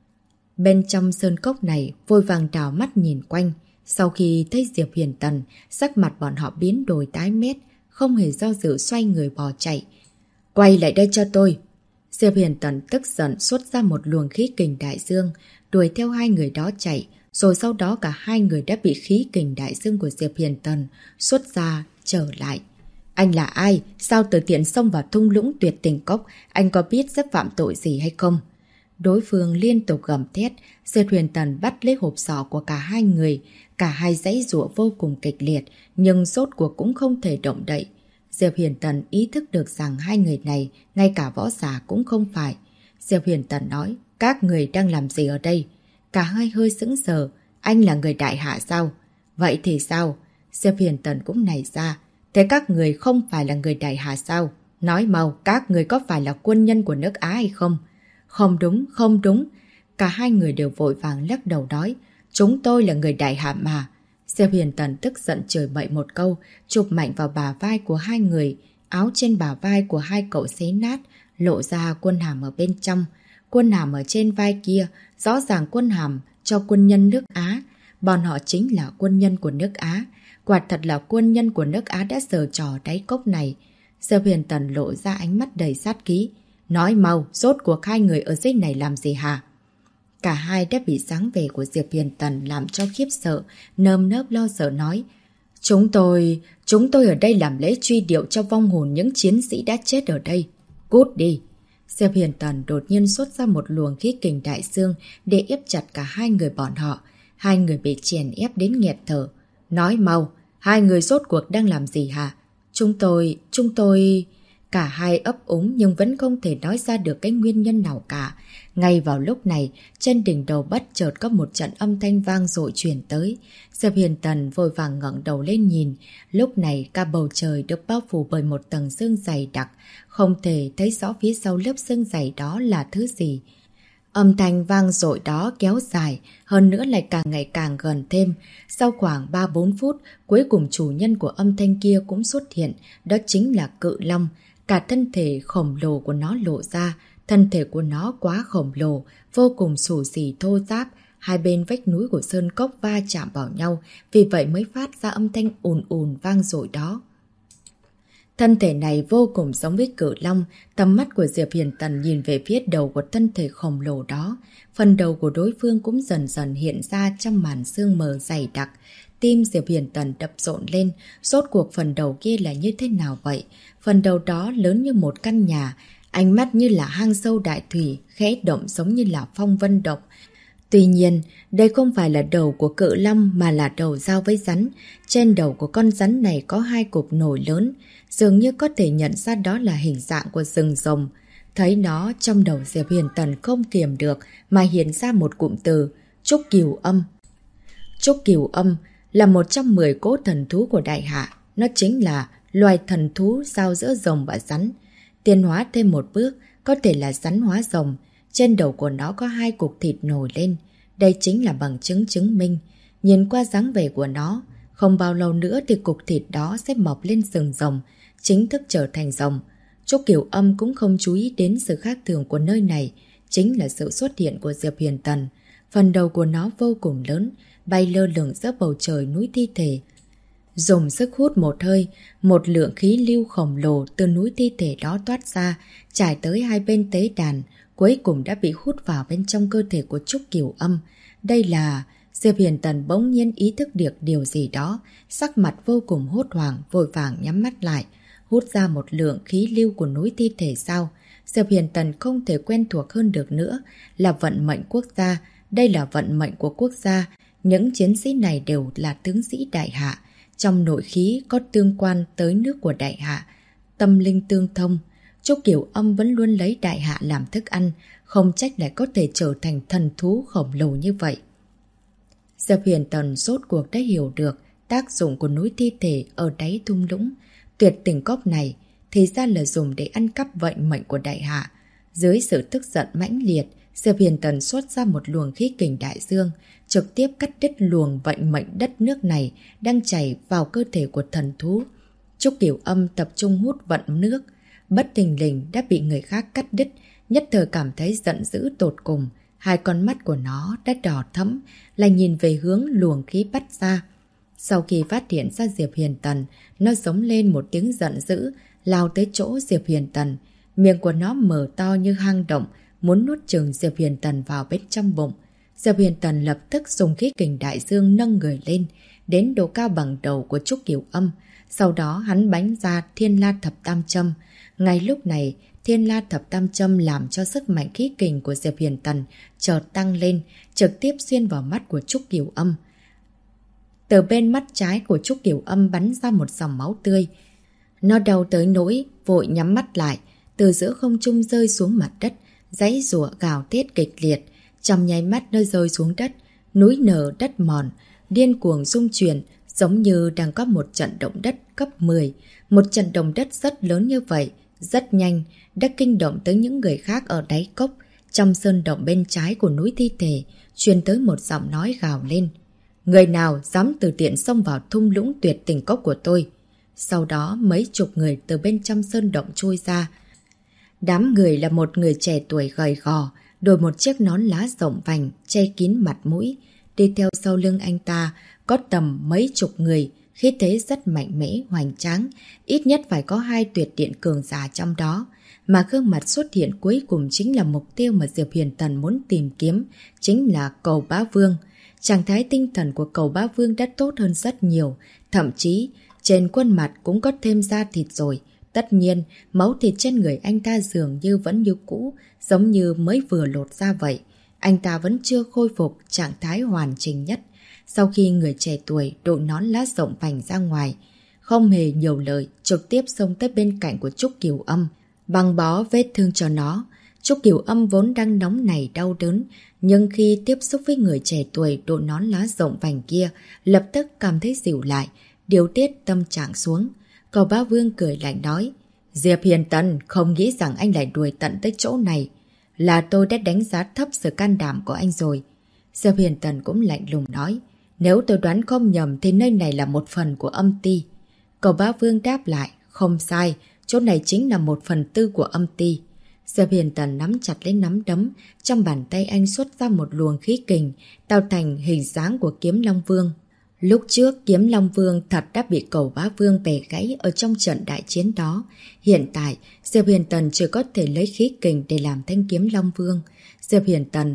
Bên trong sơn cốc này vội vàng đảo mắt nhìn quanh. Sau khi thấy Diệp Huyền Tần, sắc mặt bọn họ biến đổi tái mét, không hề do dự xoay người bỏ chạy. Quay lại đây cho tôi! Diệp Huyền Tần tức giận xuất ra một luồng khí kình đại dương, đuổi theo 2 người đó chạy, rồi sau đó cả 2 người đã bị khí kình đại dương của Diệp Huyền Tần xuất ra trở lại. Anh là ai? Sao từ tiện xông vào thung lũng tuyệt tình cốc? Anh có biết sẽ phạm tội gì hay không? Đối phương liên tục gầm thét, Diệp Huyền Tần bắt lấy hộp sọ của cả 2 người. Cả hai giãy giụa vô cùng kịch liệt, nhưng rốt cuộc cũng không thể động đậy. Diệp Huyền Tần ý thức được rằng 2 người này, ngay cả võ giả cũng không phải. Diệp Huyền Tần nói, các người đang làm gì ở đây? Cả hai hơi sững sờ, anh là người đại hạ sao? Vậy thì sao? Diệp Huyền Tần cũng nảy ra, thế các người không phải là người đại hạ sao? Nói mau, các người có phải là quân nhân của nước Á hay không? Không đúng, không đúng. Cả 2 người đều vội vàng lắc đầu nói, chúng tôi là người đại hạ mà. Diệp Huyền Tần tức giận chửi bậy một câu, chụp mạnh vào bả vai của 2 người. Áo trên bả vai của 2 cậu xé nát, lộ ra quân hàm ở bên trong. Quân hàm ở trên vai kia, rõ ràng quân hàm cho quân nhân nước Á. Bọn họ chính là quân nhân của nước Á. Quả thật là quân nhân của nước Á đã giở trò đáy cốc này. Diệp Huyền Tần lộ ra ánh mắt đầy sát khí. Nói mau, rốt cuộc 2 người ở dưới này làm gì hả? Cả hai đã bị dáng vẻ của Diệp Huyền Tần làm cho khiếp sợ, nơm nớp lo sợ nói. Chúng tôi ở đây làm lễ truy điệu cho vong hồn những chiến sĩ đã chết ở đây. Cút đi! Diệp Huyền Tần đột nhiên xuất ra một luồng khí kình đại dương để ép chặt cả 2 người bọn họ. 2 người bị chèn ép đến nghẹt thở. Nói mau, 2 người rốt cuộc đang làm gì hả? Chúng tôi... Cả hai ấp úng nhưng vẫn không thể nói ra được cái nguyên nhân nào cả. Ngay vào lúc này, trên đỉnh đầu bất chợt có một trận âm thanh vang dội truyền tới. Diệp Huyền Tần vội vàng ngẩng đầu lên nhìn. Lúc này cả bầu trời được bao phủ bởi một tầng sương dày đặc. Không thể thấy rõ phía sau lớp sương dày đó là thứ gì. Âm thanh vang dội đó kéo dài, hơn nữa lại càng ngày càng gần thêm. Sau khoảng 3-4 phút, cuối cùng chủ nhân của âm thanh kia cũng xuất hiện. Đó chính là Cự Long. Cả thân thể khổng lồ của nó lộ ra, thân thể của nó quá khổng lồ, vô cùng xù xì thô ráp, 2 bên vách núi của sơn cốc va chạm vào nhau, vì vậy mới phát ra âm thanh ùn ùn vang dội đó. Thân thể này vô cùng giống với Cự Long, tầm mắt của Diệp Huyền Tần nhìn về phía đầu của thân thể khổng lồ đó. Phần đầu của đối phương cũng dần dần hiện ra trong màn sương mờ dày đặc. Tim Diệp Huyền Tần đập rộn lên, rốt cuộc phần đầu kia là như thế nào vậy? Phần đầu đó lớn như một căn nhà, Ánh mắt như là hang sâu đại thủy, khẽ động giống như là phong vân động. Tuy nhiên, đây không phải là đầu của cự long mà là đầu dao với rắn. Trên đầu của con rắn này có hai cục nổi lớn, dường như có thể nhận ra đó là hình dạng của rừng rồng. Thấy nó, trong đầu Diệp Huyền Tần không kiềm được mà hiện ra một cụm từ, Trúc Cửu Âm. Trúc Cửu Âm là một trong 10 cỗ thần thú của Đại Hạ. Nó chính là loài thần thú giao giữa rồng và rắn. Tiến hóa thêm một bước, có thể là rắn hóa rồng. Trên đầu của nó có hai cục thịt nổi lên. Đây chính là bằng chứng chứng minh. Nhìn qua dáng vẻ của nó, không bao lâu nữa thì cục thịt đó sẽ mọc lên sừng rồng, chính thức trở thành rồng. Trúc Cửu Âm cũng không chú ý đến sự khác thường của nơi này, chính là sự xuất hiện của Diệp Huyền Tần. Phần đầu của nó vô cùng lớn, bay lơ lửng giữa bầu trời núi thi thể. Dùng sức hút một hơi, một lượng khí lưu khổng lồ từ núi thi thể đó toát ra, trải tới hai bên tế đàn, cuối cùng đã bị hút vào bên trong cơ thể của Trúc Cửu Âm. Đây là... Diệp Huyền Tần bỗng nhiên ý thức được điều gì đó, sắc mặt vô cùng hốt hoảng, vội vàng nhắm mắt lại, hút ra một lượng khí lưu của núi thi thể sao. Diệp Huyền Tần không thể quen thuộc hơn được nữa, là vận mệnh quốc gia, đây là vận mệnh của quốc gia. Những chiến sĩ này đều là tướng sĩ Đại Hạ, trong nội khí có tương quan tới nước của Đại Hạ, tâm linh tương thông. Trúc Cửu Âm vẫn luôn lấy Đại Hạ làm thức ăn, không trách lại có thể trở thành thần thú khổng lồ như vậy. Diệp Huyền Tần rốt cuộc đã hiểu được tác dụng của núi thi thể ở đáy thung lũng. Tuyệt tình cốc này thì ra là dùng để ăn cắp vận mệnh của Đại Hạ. Dưới sự tức giận mãnh liệt, Diệp Huyền Tần xuất ra một luồng khí kình đại dương, trực tiếp cắt đứt luồng vận mệnh đất nước này đang chảy vào cơ thể của thần thú. Trúc Cửu Âm tập trung hút vận nước, bất thình lình đã bị người khác cắt đứt, nhất thời cảm thấy giận dữ tột cùng. Hai con mắt của nó đã đỏ thẫm, lại nhìn về hướng luồng khí bắt ra. Sau khi phát hiện ra Diệp Huyền Tần, nó giống lên một tiếng giận dữ, lao tới chỗ Diệp Huyền Tần. Miệng của nó mở to như hang động, muốn nuốt chửng Diệp Huyền Tần vào bên trong bụng. Diệp Huyền Tần lập tức dùng khí kình đại dương nâng người lên, đến độ cao bằng đầu của Trúc Cửu Âm. Sau đó hắn bắn ra Thiên La Thập Tam Châm. Ngay lúc này, Thiên La Thập Tam Châm làm cho sức mạnh khí kình của Diệp Huyền Tần chợt tăng lên, trực tiếp xuyên vào mắt của Trúc Cửu Âm. Từ bên mắt trái của Trúc Cửu Âm bắn ra một dòng máu tươi. Nó đau tới nỗi, vội nhắm mắt lại, từ giữa không trung rơi xuống mặt đất, giãy giụa gào thét kịch liệt. Trong nháy mắt nó rơi xuống đất, núi nở đất mòn, điên cuồng rung chuyển, giống như đang có một trận động đất cấp 10. Một trận động đất rất lớn như vậy, rất nhanh, đã kinh động tới những người khác ở đáy cốc. Trong sơn động bên trái của núi thi thể, truyền tới một giọng nói gào lên. Người nào dám từ tiện xông vào thung lũng tuyệt tình cốc của tôi? Sau đó mấy chục người từ bên trong sơn động trôi ra. Đám người là một người trẻ tuổi gầy gò, đội một chiếc nón lá rộng vành, che kín mặt mũi. Đi theo sau lưng anh ta, có tầm mấy chục người, khí thế rất mạnh mẽ, hoành tráng. Ít nhất phải có 2 tuyệt điện cường giả trong đó. Mà gương mặt xuất hiện cuối cùng chính là mục tiêu mà Diệp Huyền Tần muốn tìm kiếm, chính là Cầu Bá Vương. Trạng thái tinh thần của Cầu Bá Vương đã tốt hơn rất nhiều, thậm chí trên khuôn mặt cũng có thêm da thịt rồi. Tất nhiên, máu thịt trên người anh ta dường như vẫn như cũ, giống như mới vừa lột ra vậy. Anh ta vẫn chưa khôi phục trạng thái hoàn chỉnh nhất. Sau khi người trẻ tuổi đội nón lá rộng vành ra ngoài, không hề nhiều lời, trực tiếp xông tới bên cạnh của Trúc Cửu Âm, băng bó vết thương cho nó. Trúc Cửu Âm vốn đang nóng nảy đau đớn, nhưng khi tiếp xúc với người trẻ tuổi đội nón lá rộng vành kia, lập tức cảm thấy dịu lại, điều tiết tâm trạng xuống. Cầu Bá Vương cười lạnh nói, Diệp Hiền Tần không nghĩ rằng anh lại đuổi tận tới chỗ này. Là tôi đã đánh giá thấp sự can đảm của anh rồi. Diệp Hiền Tần cũng lạnh lùng nói, nếu tôi đoán không nhầm thì nơi này là một phần của âm ti. Cầu Bá Vương đáp lại, không sai, chỗ này chính là 1/4 của âm ti. Diệp Hiền Tần nắm chặt lấy nắm đấm, trong bàn tay anh xuất ra một luồng khí kình, tạo thành hình dáng của kiếm Long Vương. Lúc trước, kiếm Long Vương thật đã bị Cầu Bá Vương bẻ gãy ở trong trận đại chiến đó. Hiện tại, Diệp Hiền Tần chỉ có thể lấy khí kình để làm thanh kiếm Long Vương. Diệp Hiền Tần,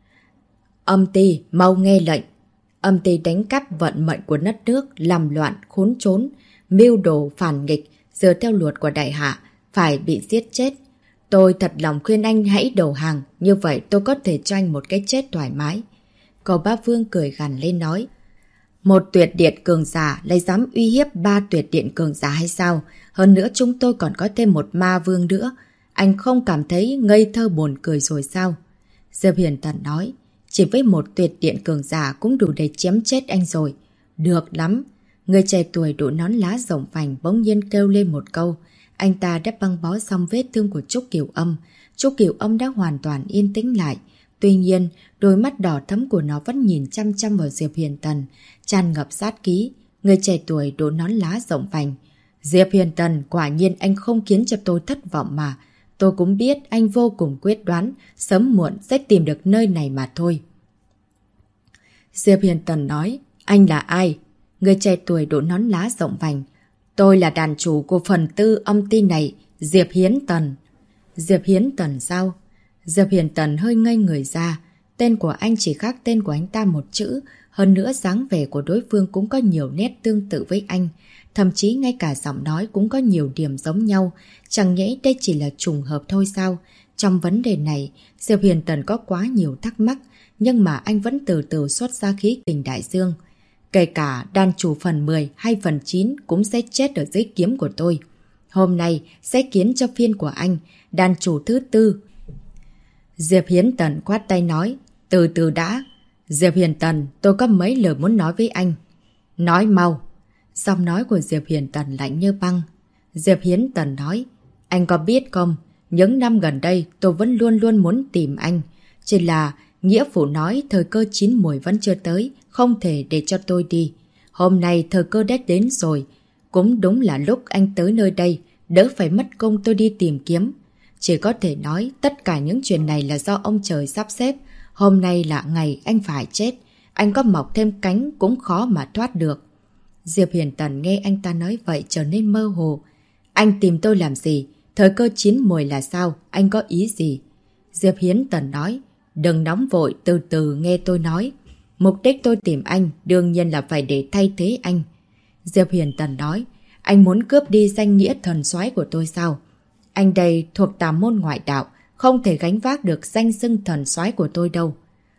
âm ti, mau nghe lệnh. Âm ti đánh cắp vận mệnh của đất nước, làm loạn, khốn trốn, mưu đồ phản nghịch, dựa theo luật của Đại Hạ, phải bị giết chết. Tôi thật lòng khuyên anh hãy đầu hàng, như vậy tôi có thể cho anh một cái chết thoải mái. Cậu Bá Vương cười gằn lên nói. Một tuyệt điện cường giả lại dám uy hiếp 3 tuyệt điện cường giả hay sao? Hơn nữa chúng tôi còn có thêm một ma vương nữa. Anh không cảm thấy ngây thơ buồn cười rồi sao? Diệp Hiền Tần nói. Chỉ với một tuyệt điện cường giả cũng đủ để chém chết anh rồi. Được lắm. Người trẻ tuổi đội nón lá rộng vành bỗng nhiên kêu lên một câu. Anh ta đã băng bó xong vết thương của Trúc Kiều Âm. Trúc Kiều Âm đã hoàn toàn yên tĩnh lại. Tuy nhiên, đôi mắt đỏ thẫm của nó vẫn nhìn chăm chăm vào Diệp Hiền Tần, tràn ngập sát khí. Người trẻ tuổi đội nón lá rộng vành. Diệp Hiền Tần, quả nhiên anh không khiến cho tôi thất vọng mà. Tôi cũng biết anh vô cùng quyết đoán, sớm muộn sẽ tìm được nơi này mà thôi. Diệp Hiền Tần nói, anh là ai? Người trẻ tuổi đội nón lá rộng vành. Tôi là đàn chủ của phần tư âm ty này, Diệp Hiến Tần. Diệp Hiến Tần sao? Diệp Hiền Tần hơi ngây người ra. Tên của anh chỉ khác tên của anh ta một chữ. Hơn nữa dáng vẻ của đối phương cũng có nhiều nét tương tự với anh. Thậm chí ngay cả giọng nói cũng có nhiều điểm giống nhau. Chẳng nhẽ đây chỉ là trùng hợp thôi sao? Trong vấn đề này, Diệp Hiền Tần có quá nhiều thắc mắc. Nhưng mà anh vẫn từ từ xuất ra khí kình đại dương. Kể cả đàn chủ phần 10 hay phần 9 cũng sẽ chết ở dưới kiếm của tôi. Hôm nay sẽ khiến cho phiên của anh, đàn chủ thứ tư. Diệp Hiến Tần quát tay nói, từ từ đã. Diệp Hiền Tần, tôi có mấy lời muốn nói với anh. Nói mau. Giọng nói của Diệp Hiền Tần lạnh như băng. Diệp Hiến Tần nói, anh có biết không, những năm gần đây tôi vẫn luôn luôn muốn tìm anh. Chỉ là nghĩa phụ nói thời cơ chín muồi vẫn chưa tới, không thể để cho tôi đi. Hôm nay thời cơ đã đến rồi. Cũng đúng là lúc anh tới nơi đây, đỡ phải mất công tôi đi tìm kiếm. Chỉ có thể nói tất cả những chuyện này là do ông trời sắp xếp. Hôm nay là ngày anh phải chết. Anh có mọc thêm cánh cũng khó mà thoát được. Diệp Hiền Tần nghe anh ta nói vậy trở nên mơ hồ. Anh tìm tôi làm gì? Thời cơ chín muồi là sao? Anh có ý gì? Diệp Hiến Tần nói, đừng nóng vội, từ từ nghe tôi nói. Mục đích tôi tìm anh đương nhiên là phải để thay thế anh. Diệp Hiền Tần nói, anh muốn cướp đi danh nghĩa thần soái của tôi sao? Anh đây thuộc tà môn ngoại đạo, không thể gánh vác được danh xưng thần soái của tôi đâu.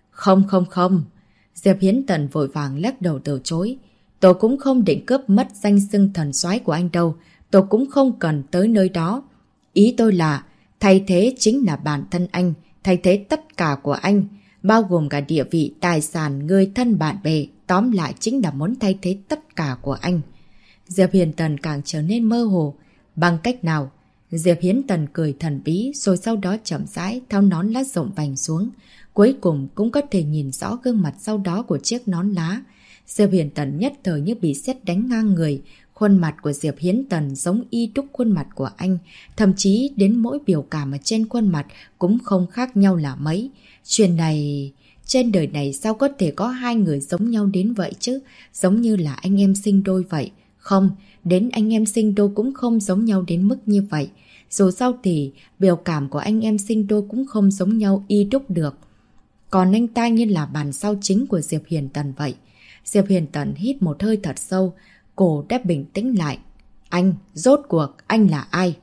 Không. Diệp Hiến Tần vội vàng lắc đầu từ chối. Tôi cũng không định cướp mất danh xưng thần soái của anh đâu. Tôi cũng không cần tới nơi đó. Ý tôi là thay thế chính là bản thân anh, thay thế tất cả của anh, bao gồm cả địa vị, tài sản, người thân bạn bè, tóm lại chính là muốn thay thế tất cả của anh. Diệp Hiền Tần càng trở nên mơ hồ. Bằng cách nào? Diệp Hiến Tần cười thần bí rồi sau đó chậm rãi tháo nón lá rộng vành xuống. Cuối cùng cũng có thể nhìn rõ gương mặt sau đó của chiếc nón lá. Diệp Hiền Tần nhất thời như bị sét đánh ngang người. Khuôn mặt của Diệp Hiến Tần giống y đúc khuôn mặt của anh. Thậm chí đến mỗi biểu cảm ở trên khuôn mặt cũng không khác nhau là mấy. Chuyện này... Trên đời này sao có thể có hai người giống nhau đến vậy chứ? Giống như là anh em sinh đôi vậy. Không, đến anh em sinh đôi cũng không giống nhau đến mức như vậy. Dù sao thì biểu cảm của anh em sinh đôi cũng không giống nhau y đúc được. Còn anh ta như là bàn sau chính của Diệp Hiền Tần vậy. Diệp Hiền Tần hít một hơi thật sâu, cổ đã bình tĩnh lại. Anh, rốt cuộc, anh là ai?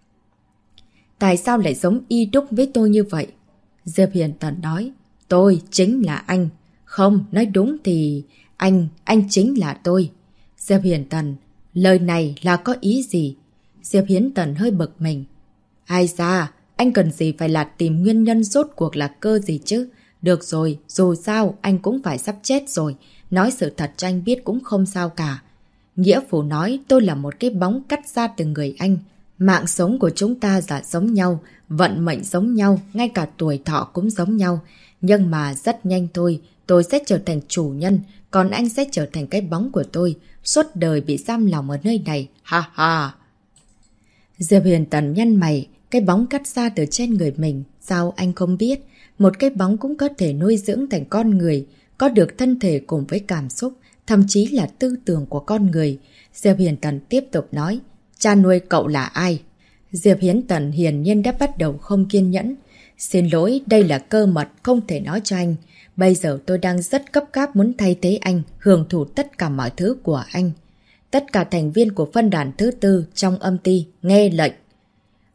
Tại sao lại giống y đúc với tôi như vậy? Diệp Hiền Tần nói, tôi chính là anh. Không, nói đúng thì anh chính là tôi. Diệp Hiền Tần, lời này là có ý gì? Diệp Hiến Tần hơi bực mình. Ai da, anh cần gì phải là tìm nguyên nhân rốt cuộc là cơ gì chứ? Được rồi, dù sao anh cũng phải sắp chết rồi. Nói sự thật cho anh biết cũng không sao cả. Nghĩa phụ nói tôi là một cái bóng cắt ra từ người anh. Mạng sống của chúng ta giả giống nhau, vận mệnh giống nhau, ngay cả tuổi thọ cũng giống nhau. Nhưng mà rất nhanh thôi, tôi sẽ trở thành chủ nhân, còn anh sẽ trở thành cái bóng của tôi. Suốt đời bị giam lòng ở nơi này, ha ha. Diệp Hiền Tần nhăn mày, cái bóng cắt ra từ trên người mình, sao anh không biết? Một cái bóng cũng có thể nuôi dưỡng thành con người, có được thân thể cùng với cảm xúc, thậm chí là tư tưởng của con người. Diệp Hiền Tần tiếp tục nói, cha nuôi cậu là ai? Diệp Hiến Tần hiển nhiên đã bắt đầu không kiên nhẫn. Xin lỗi, đây là cơ mật, không thể nói cho anh. Bây giờ tôi đang rất cấp gáp muốn thay thế anh, hưởng thụ tất cả mọi thứ của anh. Tất cả thành viên của phân đàn thứ tư trong âm ty, nghe lệnh.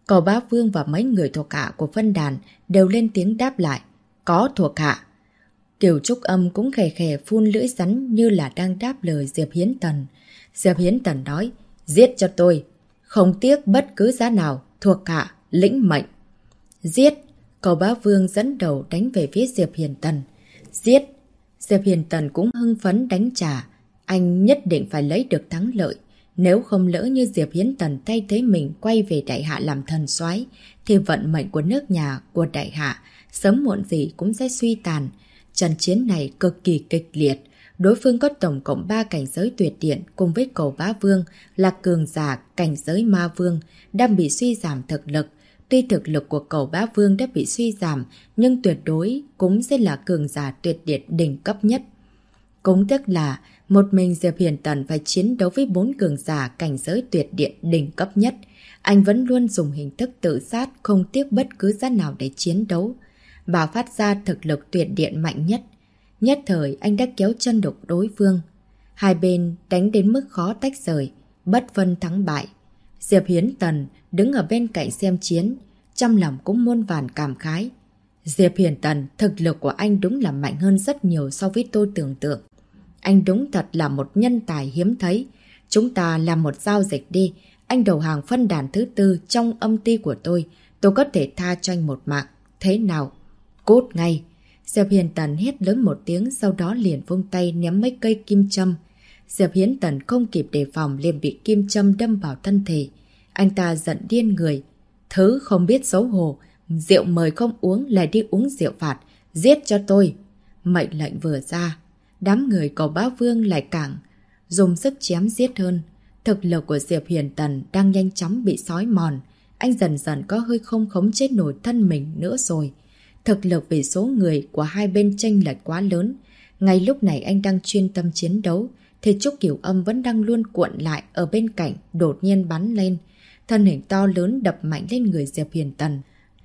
Cầu Bá Vương và mấy người thuộc hạ của phân đàn đều lên tiếng đáp lại. Có thuộc hạ. Kiều Trúc Âm cũng khè khè phun lưỡi rắn như là đang đáp lời Diệp Hiến Tần. Diệp Hiến Tần nói, giết cho tôi. Không tiếc bất cứ giá nào, thuộc hạ, lĩnh mệnh. Giết! Cầu Bá Vương dẫn đầu đánh về phía Diệp Hiền Tần. Giết! Diệp Hiền Tần cũng hưng phấn đánh trả. Anh nhất định phải lấy được thắng lợi. Nếu không lỡ như Diệp Hiến Tần thay thế mình quay về Đại Hạ làm thần soái, thì vận mệnh của nước nhà, của Đại Hạ, sớm muộn gì cũng sẽ suy tàn. Trận chiến này cực kỳ kịch liệt. Đối phương có tổng cộng 3 cảnh giới tuyệt điện cùng với Cầu Bá Vương là cường giả cảnh giới ma vương đang bị suy giảm thực lực. Tuy thực lực của Cầu Bá Vương đã bị suy giảm, nhưng tuyệt đối cũng sẽ là cường giả tuyệt điện đỉnh cấp nhất. Cũng tức là một mình Diệp Hiền Tần phải chiến đấu với 4 cường giả cảnh giới tuyệt điện đỉnh cấp nhất. Anh vẫn luôn dùng hình thức tự sát, không tiếc bất cứ giá nào để chiến đấu. Bạo phát ra thực lực tuyệt điện mạnh nhất. Nhất thời anh đã kéo chân được đối phương. Hai bên đánh đến mức khó tách rời, bất phân thắng bại. Diệp Hiến Tần đứng ở bên cạnh xem chiến, trong lòng cũng muôn vàn cảm khái. Diệp Hiền Tần, thực lực của anh đúng là mạnh hơn rất nhiều so với tôi tưởng tượng. Anh đúng thật là một nhân tài hiếm thấy. Chúng ta làm một giao dịch đi. Anh đầu hàng phân đàn thứ 4 trong âm ty của tôi có thể tha cho anh một mạng. Thế nào? Cút ngay! Diệp Hiền Tần hét lớn một tiếng, sau đó liền vung tay ném mấy cây kim châm. Diệp Hiến Tần không kịp đề phòng liền bị kim châm đâm vào thân thể. Anh ta giận điên người. Thứ không biết xấu hổ, rượu mời không uống lại đi uống rượu phạt. Giết cho tôi! Mệnh lệnh vừa ra, đám người Cầu Bá Vương lại càng dùng sức chém giết hơn. Thực lực của Diệp Hiền Tần đang nhanh chóng bị xói mòn. Anh dần dần có hơi không khống chế nổi thân mình nữa rồi. Thực lực về số người của hai bên chênh lệch quá lớn. Ngay lúc này anh đang chuyên tâm chiến đấu, thì Trúc Kiểu Âm vẫn đang luôn cuộn lại ở bên cạnh, đột nhiên bắn lên. Thân hình to lớn đập mạnh lên người Diệp Hiền Tần.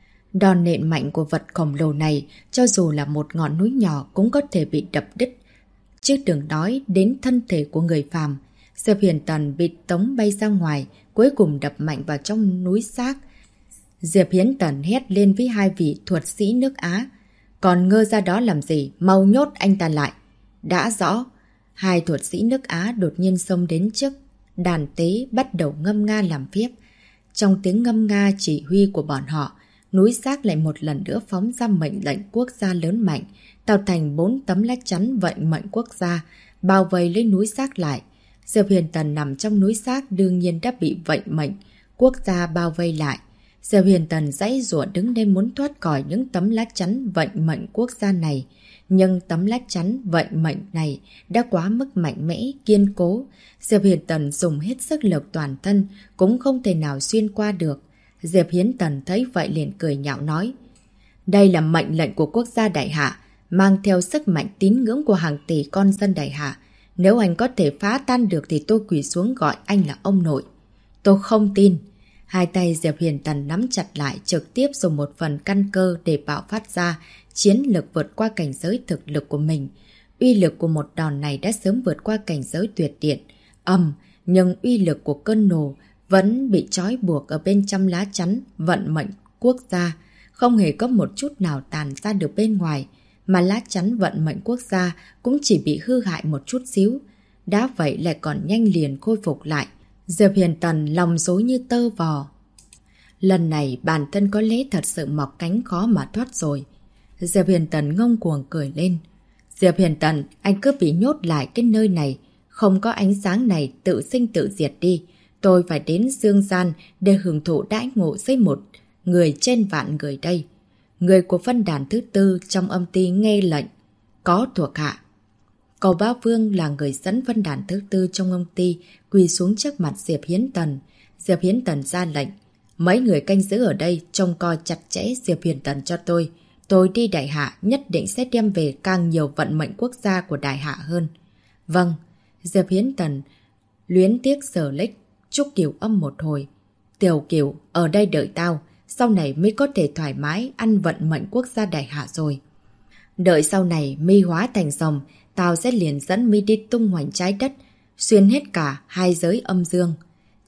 Đòn nện mạnh của vật khổng lồ này, cho dù là một ngọn núi nhỏ cũng có thể bị đập đứt. Chứ đừng nói đến thân thể của người phàm. Diệp Hiền Tần bị tống bay ra ngoài, cuối cùng đập mạnh vào trong núi xác. Diệp Hiến Tần hét lên với hai vị thuật sĩ nước Á. Còn ngơ ra đó làm gì? Mau nhốt anh ta lại. Đã rõ. Hai thuật sĩ nước Á đột nhiên xông đến trước đàn tế, bắt đầu ngâm nga làm phép. Trong tiếng ngâm nga chỉ huy của bọn họ, núi xác lại một lần nữa phóng ra mệnh lệnh quốc gia lớn mạnh, tạo thành 4 tấm lá chắn vận mệnh quốc gia, bao vây lấy núi xác lại. Diệp Hiền Tần nằm trong núi xác đương nhiên đã bị vận mệnh quốc gia bao vây lại. Diệp Hiền Tần giãy giụa đứng lên muốn thoát khỏi những tấm lá chắn vận mệnh quốc gia này. Nhưng tấm lá chắn vận mệnh này đã quá mức mạnh mẽ, kiên cố. Diệp Hiền Tần dùng hết sức lực toàn thân cũng không thể nào xuyên qua được. Diệp Hiến Tần thấy vậy liền cười nhạo nói. Đây là mệnh lệnh của quốc gia Đại Hạ, mang theo sức mạnh tín ngưỡng của hàng tỷ con dân Đại Hạ. Nếu anh có thể phá tan được thì tôi quỳ xuống gọi anh là ông nội. Tôi không tin. Hai tay Diệp Hiền Tần nắm chặt lại, trực tiếp dùng một phần căn cơ để bạo phát ra chiến lực vượt qua cảnh giới thực lực của mình. Uy lực của một đòn này đã sớm vượt qua cảnh giới tuyệt điện. Nhưng uy lực của cơn nổ vẫn bị trói buộc ở bên trong lá chắn vận mệnh quốc gia, không hề có một chút nào tàn ra được bên ngoài, mà lá chắn vận mệnh quốc gia cũng chỉ bị hư hại một chút xíu. Đã vậy lại còn nhanh liền khôi phục lại. Diệp Hiền Tần lòng rối như tơ vò. Lần này bản thân có lẽ thật sự mọc cánh khó mà thoát rồi. Diệp Hiền Tần ngông cuồng cười lên. Diệp Hiền Tần, anh cứ bị nhốt lại cái nơi này. Không có ánh sáng này tự sinh tự diệt đi. Tôi phải đến dương gian để hưởng thụ đãi ngộ với một người trên vạn người đây. Người của phân đàn thứ 4 trong âm ty nghe lệnh. Có thuộc hạ. Cầu Bá Vương là người dẫn phân đàn thứ 4 trong âm ty quỳ xuống trước mặt Diệp Hiến Tần. Diệp Hiến Tần ra lệnh. Mấy người canh giữ ở đây trông coi chặt chẽ Diệp Hiến Tần cho tôi. Tôi đi Đại Hạ nhất định sẽ đem về càng nhiều vận mệnh quốc gia của Đại Hạ hơn. Vâng. Diệp Hiến Tần luyến tiếc sở lích Trúc Kiều Âm một hồi. Tiểu Kiều, ở đây đợi tao. Sau này mới có thể thoải mái ăn vận mệnh quốc gia Đại Hạ rồi. Đợi sau này mi hóa thành rồng, tao sẽ liền dẫn mi đi tung hoành trái đất, xuyên hết cả hai giới âm dương.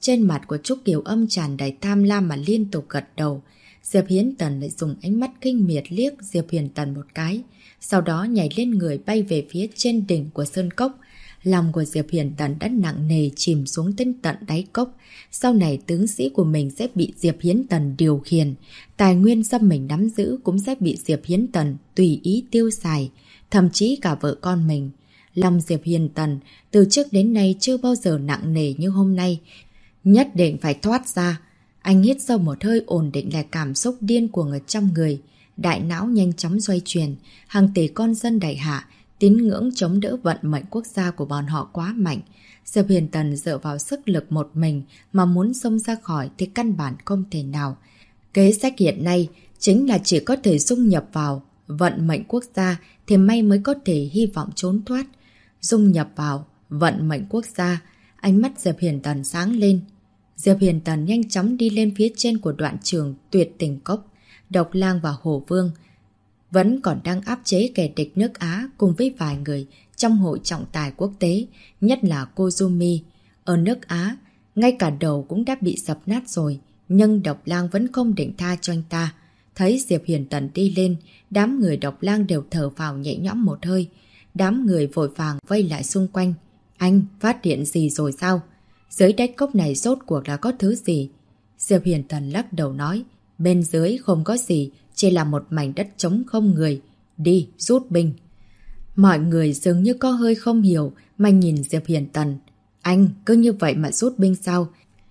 Trên mặt của Trúc Kiều Âm tràn đầy tham lam mà liên tục gật đầu. Diệp Hiến Tần lại dùng ánh mắt khinh miệt liếc Diệp Huyền Tần một cái, sau đó nhảy lên người bay về phía trên đỉnh của sơn cốc. Lòng của Diệp Huyền Tần đã nặng nề chìm xuống đến tận đáy cốc. Sau này tướng sĩ của mình sẽ bị Diệp Hiến Tần điều khiển, tài nguyên do mình nắm giữ cũng sẽ bị Diệp Hiến Tần tùy ý tiêu xài, thậm chí cả vợ con mình. Lòng Diệp Hiền Tần từ trước đến nay chưa bao giờ nặng nề như hôm nay, nhất định phải thoát ra. Anh hít sâu một hơi ổn định lại cảm xúc điên cuồng ở trong người. Đại não nhanh chóng xoay chuyển, hàng tỷ con dân đại hạ, tín ngưỡng chống đỡ vận mệnh quốc gia của bọn họ quá mạnh. Diệp Hiền Tần dựa vào sức lực một mình mà muốn xông ra khỏi thì căn bản không thể nào. Kế sách hiện nay chính là chỉ có thể dung nhập vào vận mệnh quốc gia thì may mới có thể hy vọng trốn thoát. Dung nhập vào vận mệnh quốc gia, ánh mắt Diệp Hiền Tần sáng lên. Diệp Hiền Tần nhanh chóng đi lên phía trên của đoạn trường Tuyệt Tình Cốc. Độc Lang và Hổ Vương vẫn còn đang áp chế kẻ địch nước Á cùng với vài người trong hội trọng tài quốc tế, nhất là Kozumi. Ở nước Á, ngay cả đầu cũng đã bị dập nát rồi, nhưng Độc Lang vẫn không định tha cho anh ta. Thấy Diệp Hiền Tần đi lên, đám người Độc Lang đều thở phào nhẹ nhõm một hơi. Đám người vội vàng vây lại xung quanh. Anh phát hiện gì rồi sao? Dưới đáy cốc này rốt cuộc là có thứ gì? Diệp Hiền Tần lắc đầu nói, bên dưới không có gì, chỉ là một mảnh đất trống không người. Đi, rút binh. Mọi người dường như có hơi không hiểu mà nhìn Diệp Hiền Tần. Anh cứ như vậy mà rút binh sao?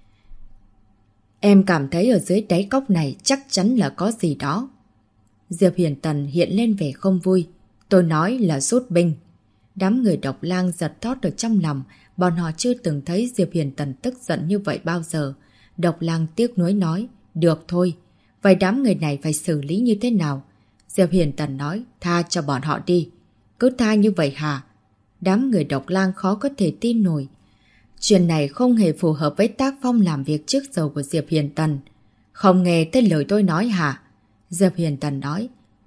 Em cảm thấy ở dưới đáy cốc này chắc chắn là có gì đó. Diệp Hiền Tần hiện lên vẻ không vui. Tôi nói là rút binh. Đám người Độc Lang giật thót ở trong lòng. Bọn họ chưa từng thấy Diệp Hiền Tần tức giận như vậy bao giờ. Độc Lang tiếc nuối nói, được thôi. Vậy đám người này phải xử lý như thế nào? Diệp Hiền Tần nói, tha cho bọn họ đi. Cứ tha như vậy hả? Đám người Độc Lang khó có thể tin nổi. Chuyện này không hề phù hợp với tác phong làm việc trước giờ của Diệp Hiền Tần. Không nghe tới lời tôi nói hả? Diệp Hiền Tần nói,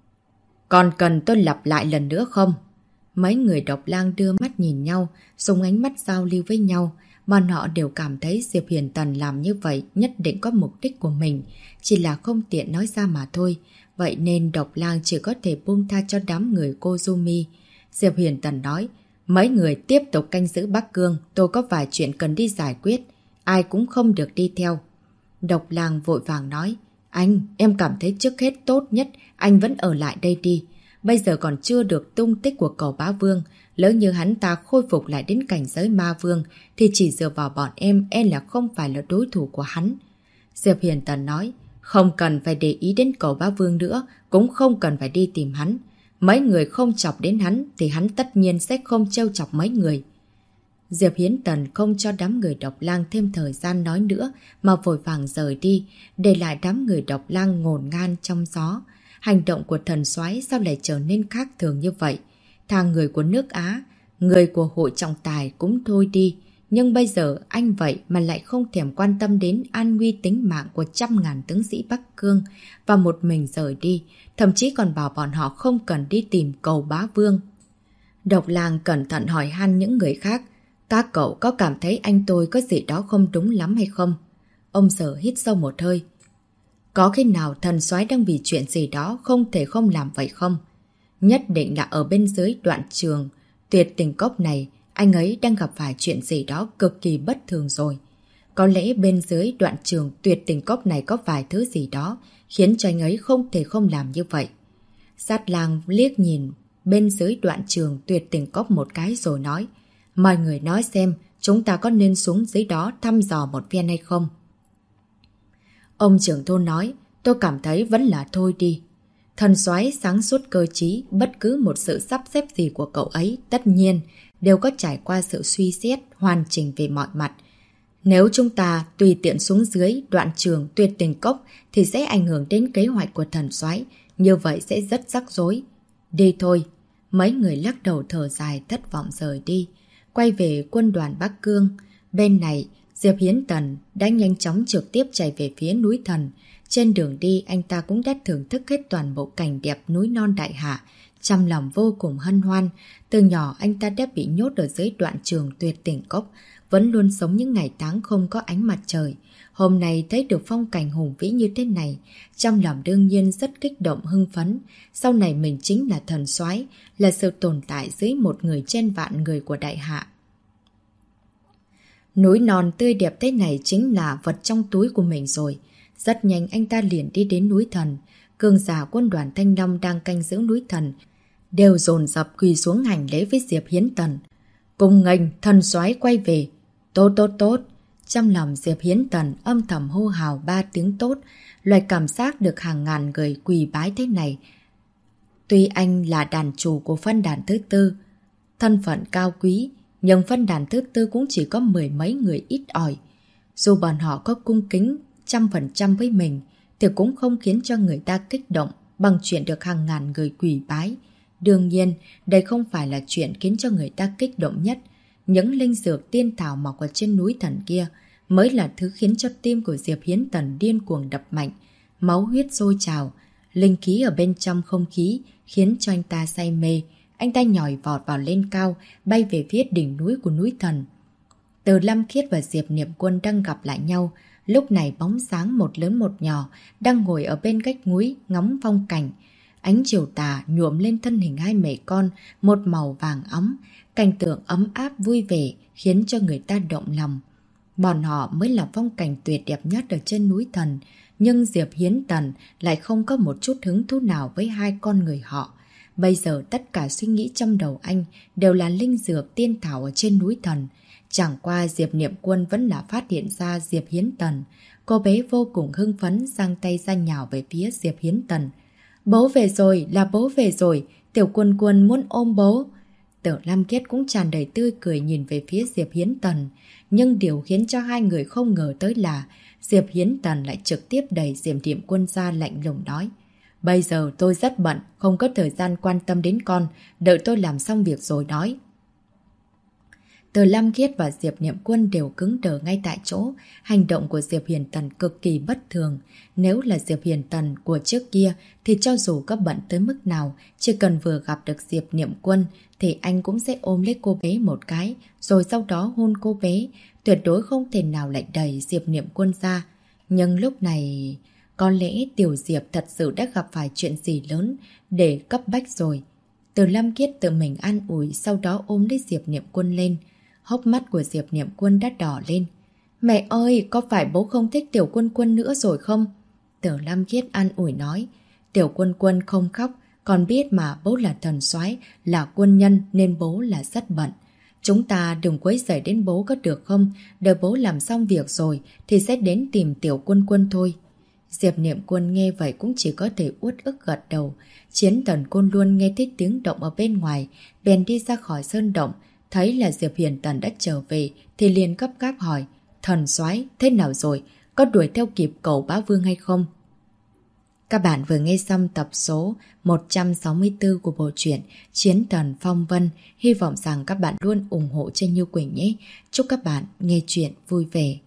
còn cần tôi lặp lại lần nữa không? Mấy người Độc Lang đưa mắt nhìn nhau, dùng ánh mắt giao lưu với nhau. Bọn họ đều cảm thấy Diệp Hiền Tần làm như vậy nhất định có mục đích của mình, chỉ là không tiện nói ra mà thôi. Vậy nên Độc Lang chỉ có thể buông tha cho đám người Kozumi. Diệp Hiền Tần nói, mấy người tiếp tục canh giữ Bắc Cương, tôi có vài chuyện cần đi giải quyết, ai cũng không được đi theo. Độc Lang vội vàng nói, anh, em cảm thấy trước hết tốt nhất anh vẫn ở lại đây đi. Bây giờ còn chưa được tung tích của Cẩu Bá Vương. Lỡ như hắn ta khôi phục lại đến cảnh giới ma vương thì chỉ dựa vào bọn em là không phải là đối thủ của hắn. Diệp Hiền Tần nói, không cần phải để ý đến Cẩu Bá Vương nữa, cũng không cần phải đi tìm hắn. Mấy người không chọc đến hắn thì hắn tất nhiên sẽ không trêu chọc mấy người. Diệp Hiến Tần không cho đám người Độc Lang thêm thời gian nói nữa mà vội vàng rời đi, để lại đám người Độc Lang ngổn ngang trong gió. Hành động của thần soái sao lại trở nên khác thường như vậy? Thà người của nước Á, người của hội trọng tài cũng thôi đi. Nhưng bây giờ anh vậy mà lại không thèm quan tâm đến an nguy tính mạng của trăm ngàn tướng sĩ Bắc Cương và một mình rời đi. Thậm chí còn bảo bọn họ không cần đi tìm Cẩu Bá Vương. Độc Lang cẩn thận hỏi han những người khác. Các cậu có cảm thấy anh tôi có gì đó không đúng lắm hay không? Ông Sở hít sâu một hơi. Có khi nào thần soái đang vì chuyện gì đó không thể không làm vậy không? Nhất định là ở bên dưới đoạn trường Tuyệt Tình Cốc này, anh ấy đang gặp phải chuyện gì đó cực kỳ bất thường rồi. Có lẽ bên dưới đoạn trường Tuyệt Tình Cốc này có vài thứ gì đó khiến cho anh ấy không thể không làm như vậy. Sát Lang liếc nhìn bên dưới đoạn trường Tuyệt Tình Cốc một cái rồi nói, mọi người nói xem chúng ta có nên xuống dưới đó thăm dò một phen hay không? Ông trưởng thôn nói, tôi cảm thấy vẫn là thôi đi. Thần soái sáng suốt cơ trí, bất cứ một sự sắp xếp gì của cậu ấy tất nhiên đều có trải qua sự suy xét hoàn chỉnh về mọi mặt. Nếu chúng ta tùy tiện xuống dưới đoạn trường Tuyệt Tình Cốc thì sẽ ảnh hưởng đến kế hoạch của thần soái, như vậy sẽ rất rắc rối. Đi thôi. Mấy người lắc đầu thở dài thất vọng rời đi, quay về quân đoàn Bắc Cương. Bên này, Diệp Hiến Tần đã nhanh chóng trực tiếp chạy về phía núi Thần. Trên đường đi, anh ta cũng đã thưởng thức hết toàn bộ cảnh đẹp núi non đại hạ. Trong lòng vô cùng hân hoan, từ nhỏ anh ta đã bị nhốt ở dưới đoạn trường tuyệt tình cốc, vẫn luôn sống những ngày tháng không có ánh mặt trời. Hôm nay thấy được phong cảnh hùng vĩ như thế này, trong lòng đương nhiên rất kích động hưng phấn. Sau này mình chính là thần soái, là sự tồn tại dưới một người trên vạn người của đại hạ. Núi non tươi đẹp thế này chính là vật trong túi của mình rồi. Rất nhanh anh ta liền đi đến núi thần. Cường giả quân đoàn Thanh Long đang canh giữ núi thần đều dồn dập quỳ xuống hành lễ với Diệp Hiến Tần. Cùng nghênh thần soái quay về. Tốt tốt tốt. Trong lòng Diệp Hiến Tần âm thầm hô hào 3 tiếng tốt. Loại cảm giác được hàng ngàn người quỳ bái thế này. Tuy anh là đàn chủ của phân đàn thứ tư, thân phận cao quý, nhưng phân đàn thứ tư cũng chỉ có 10 mấy người ít ỏi. Dù bọn họ có cung kính 100% với mình, thì cũng không khiến cho người ta kích động bằng chuyện được hàng ngàn người quỳ bái. Đương nhiên, đây không phải là chuyện khiến cho người ta kích động nhất. Những linh dược tiên thảo mọc ở trên núi thần kia mới là thứ khiến cho tim của Diệp Hiến Tần điên cuồng đập mạnh, máu huyết sôi trào, linh khí ở bên trong không khí khiến cho anh ta say mê. Anh ta nhảy vọt vào lên cao, bay về phía đỉnh núi của núi thần. Từ Lâm Khiết và Diệp Niệm Quân đang gặp lại nhau. Lúc này bóng sáng một lớn một nhỏ đang ngồi ở bên vách núi ngắm phong cảnh. Ánh chiều tà nhuộm lên thân hình hai mẹ con một màu vàng óng. Cảnh tượng ấm áp vui vẻ khiến cho người ta động lòng. Bọn họ mới là phong cảnh tuyệt đẹp nhất ở trên núi thần. Nhưng Diệp Hiến Tần lại không có một chút hứng thú nào với hai con người họ. Bây giờ tất cả suy nghĩ trong đầu anh đều là linh dược tiên thảo ở trên núi thần. Chẳng qua Diệp Niệm Quân vẫn là phát hiện ra Diệp Hiến Tần. Cô bé vô cùng hưng phấn giang tay ra nhào về phía Diệp Hiến Tần. Bố về rồi, là bố về rồi, Tiểu Quân Quân muốn ôm bố. Tiểu Lam Kiết cũng tràn đầy tươi cười nhìn về phía Diệp Hiến Tần. Nhưng điều khiến cho hai người không ngờ tới là Diệp Hiến Tần lại trực tiếp đẩy Diệp Niệm Quân ra lạnh lùng nói. Bây giờ tôi rất bận, không có thời gian quan tâm đến con, đợi tôi làm xong việc rồi nói. Từ Lam Khiết và Diệp Niệm Quân đều cứng đờ ngay tại chỗ. Hành động của Diệp Hiền Tần cực kỳ bất thường. Nếu là Diệp Hiền Tần của trước kia thì cho dù có bận tới mức nào, chỉ cần vừa gặp được Diệp Niệm Quân thì anh cũng sẽ ôm lấy cô bé một cái, rồi sau đó hôn cô bé. Tuyệt đối không thể nào lại đẩy Diệp Niệm Quân ra. Nhưng lúc này, có lẽ Tiểu Diệp thật sự đã gặp phải chuyện gì lớn để cấp bách rồi. Từ Lam Khiết tự mình an ủi, sau đó ôm lấy Diệp Niệm Quân lên. Hốc mắt của Diệp Niệm Quân đã đỏ lên. Mẹ ơi, có phải bố không thích Tiểu Quân Quân nữa rồi không? Từ Lam Khiết an ủi nói. Tiểu Quân Quân không khóc, còn biết mà bố là thần soái, là quân nhân nên bố là rất bận. Chúng ta đừng quấy rầy đến bố có được không? Đợi bố làm xong việc rồi thì sẽ đến tìm Tiểu Quân Quân thôi. Diệp Niệm Quân nghe vậy cũng chỉ có thể uất ức gật đầu. Chiến Thần Côn luôn nghe thấy tiếng động ở bên ngoài, bèn đi ra khỏi sơn động. Thấy là Diệp Hiền Tần đã trở về thì liền gấp gáp hỏi. Thần soái thế nào rồi? Có đuổi theo kịp cậu bá vương hay không? Các bạn vừa nghe xong tập số 164 của bộ truyện Chiến Thần Phong Vân. Hy vọng rằng các bạn luôn ủng hộ cho Như Quỳnh nhé. Chúc các bạn nghe truyện vui vẻ.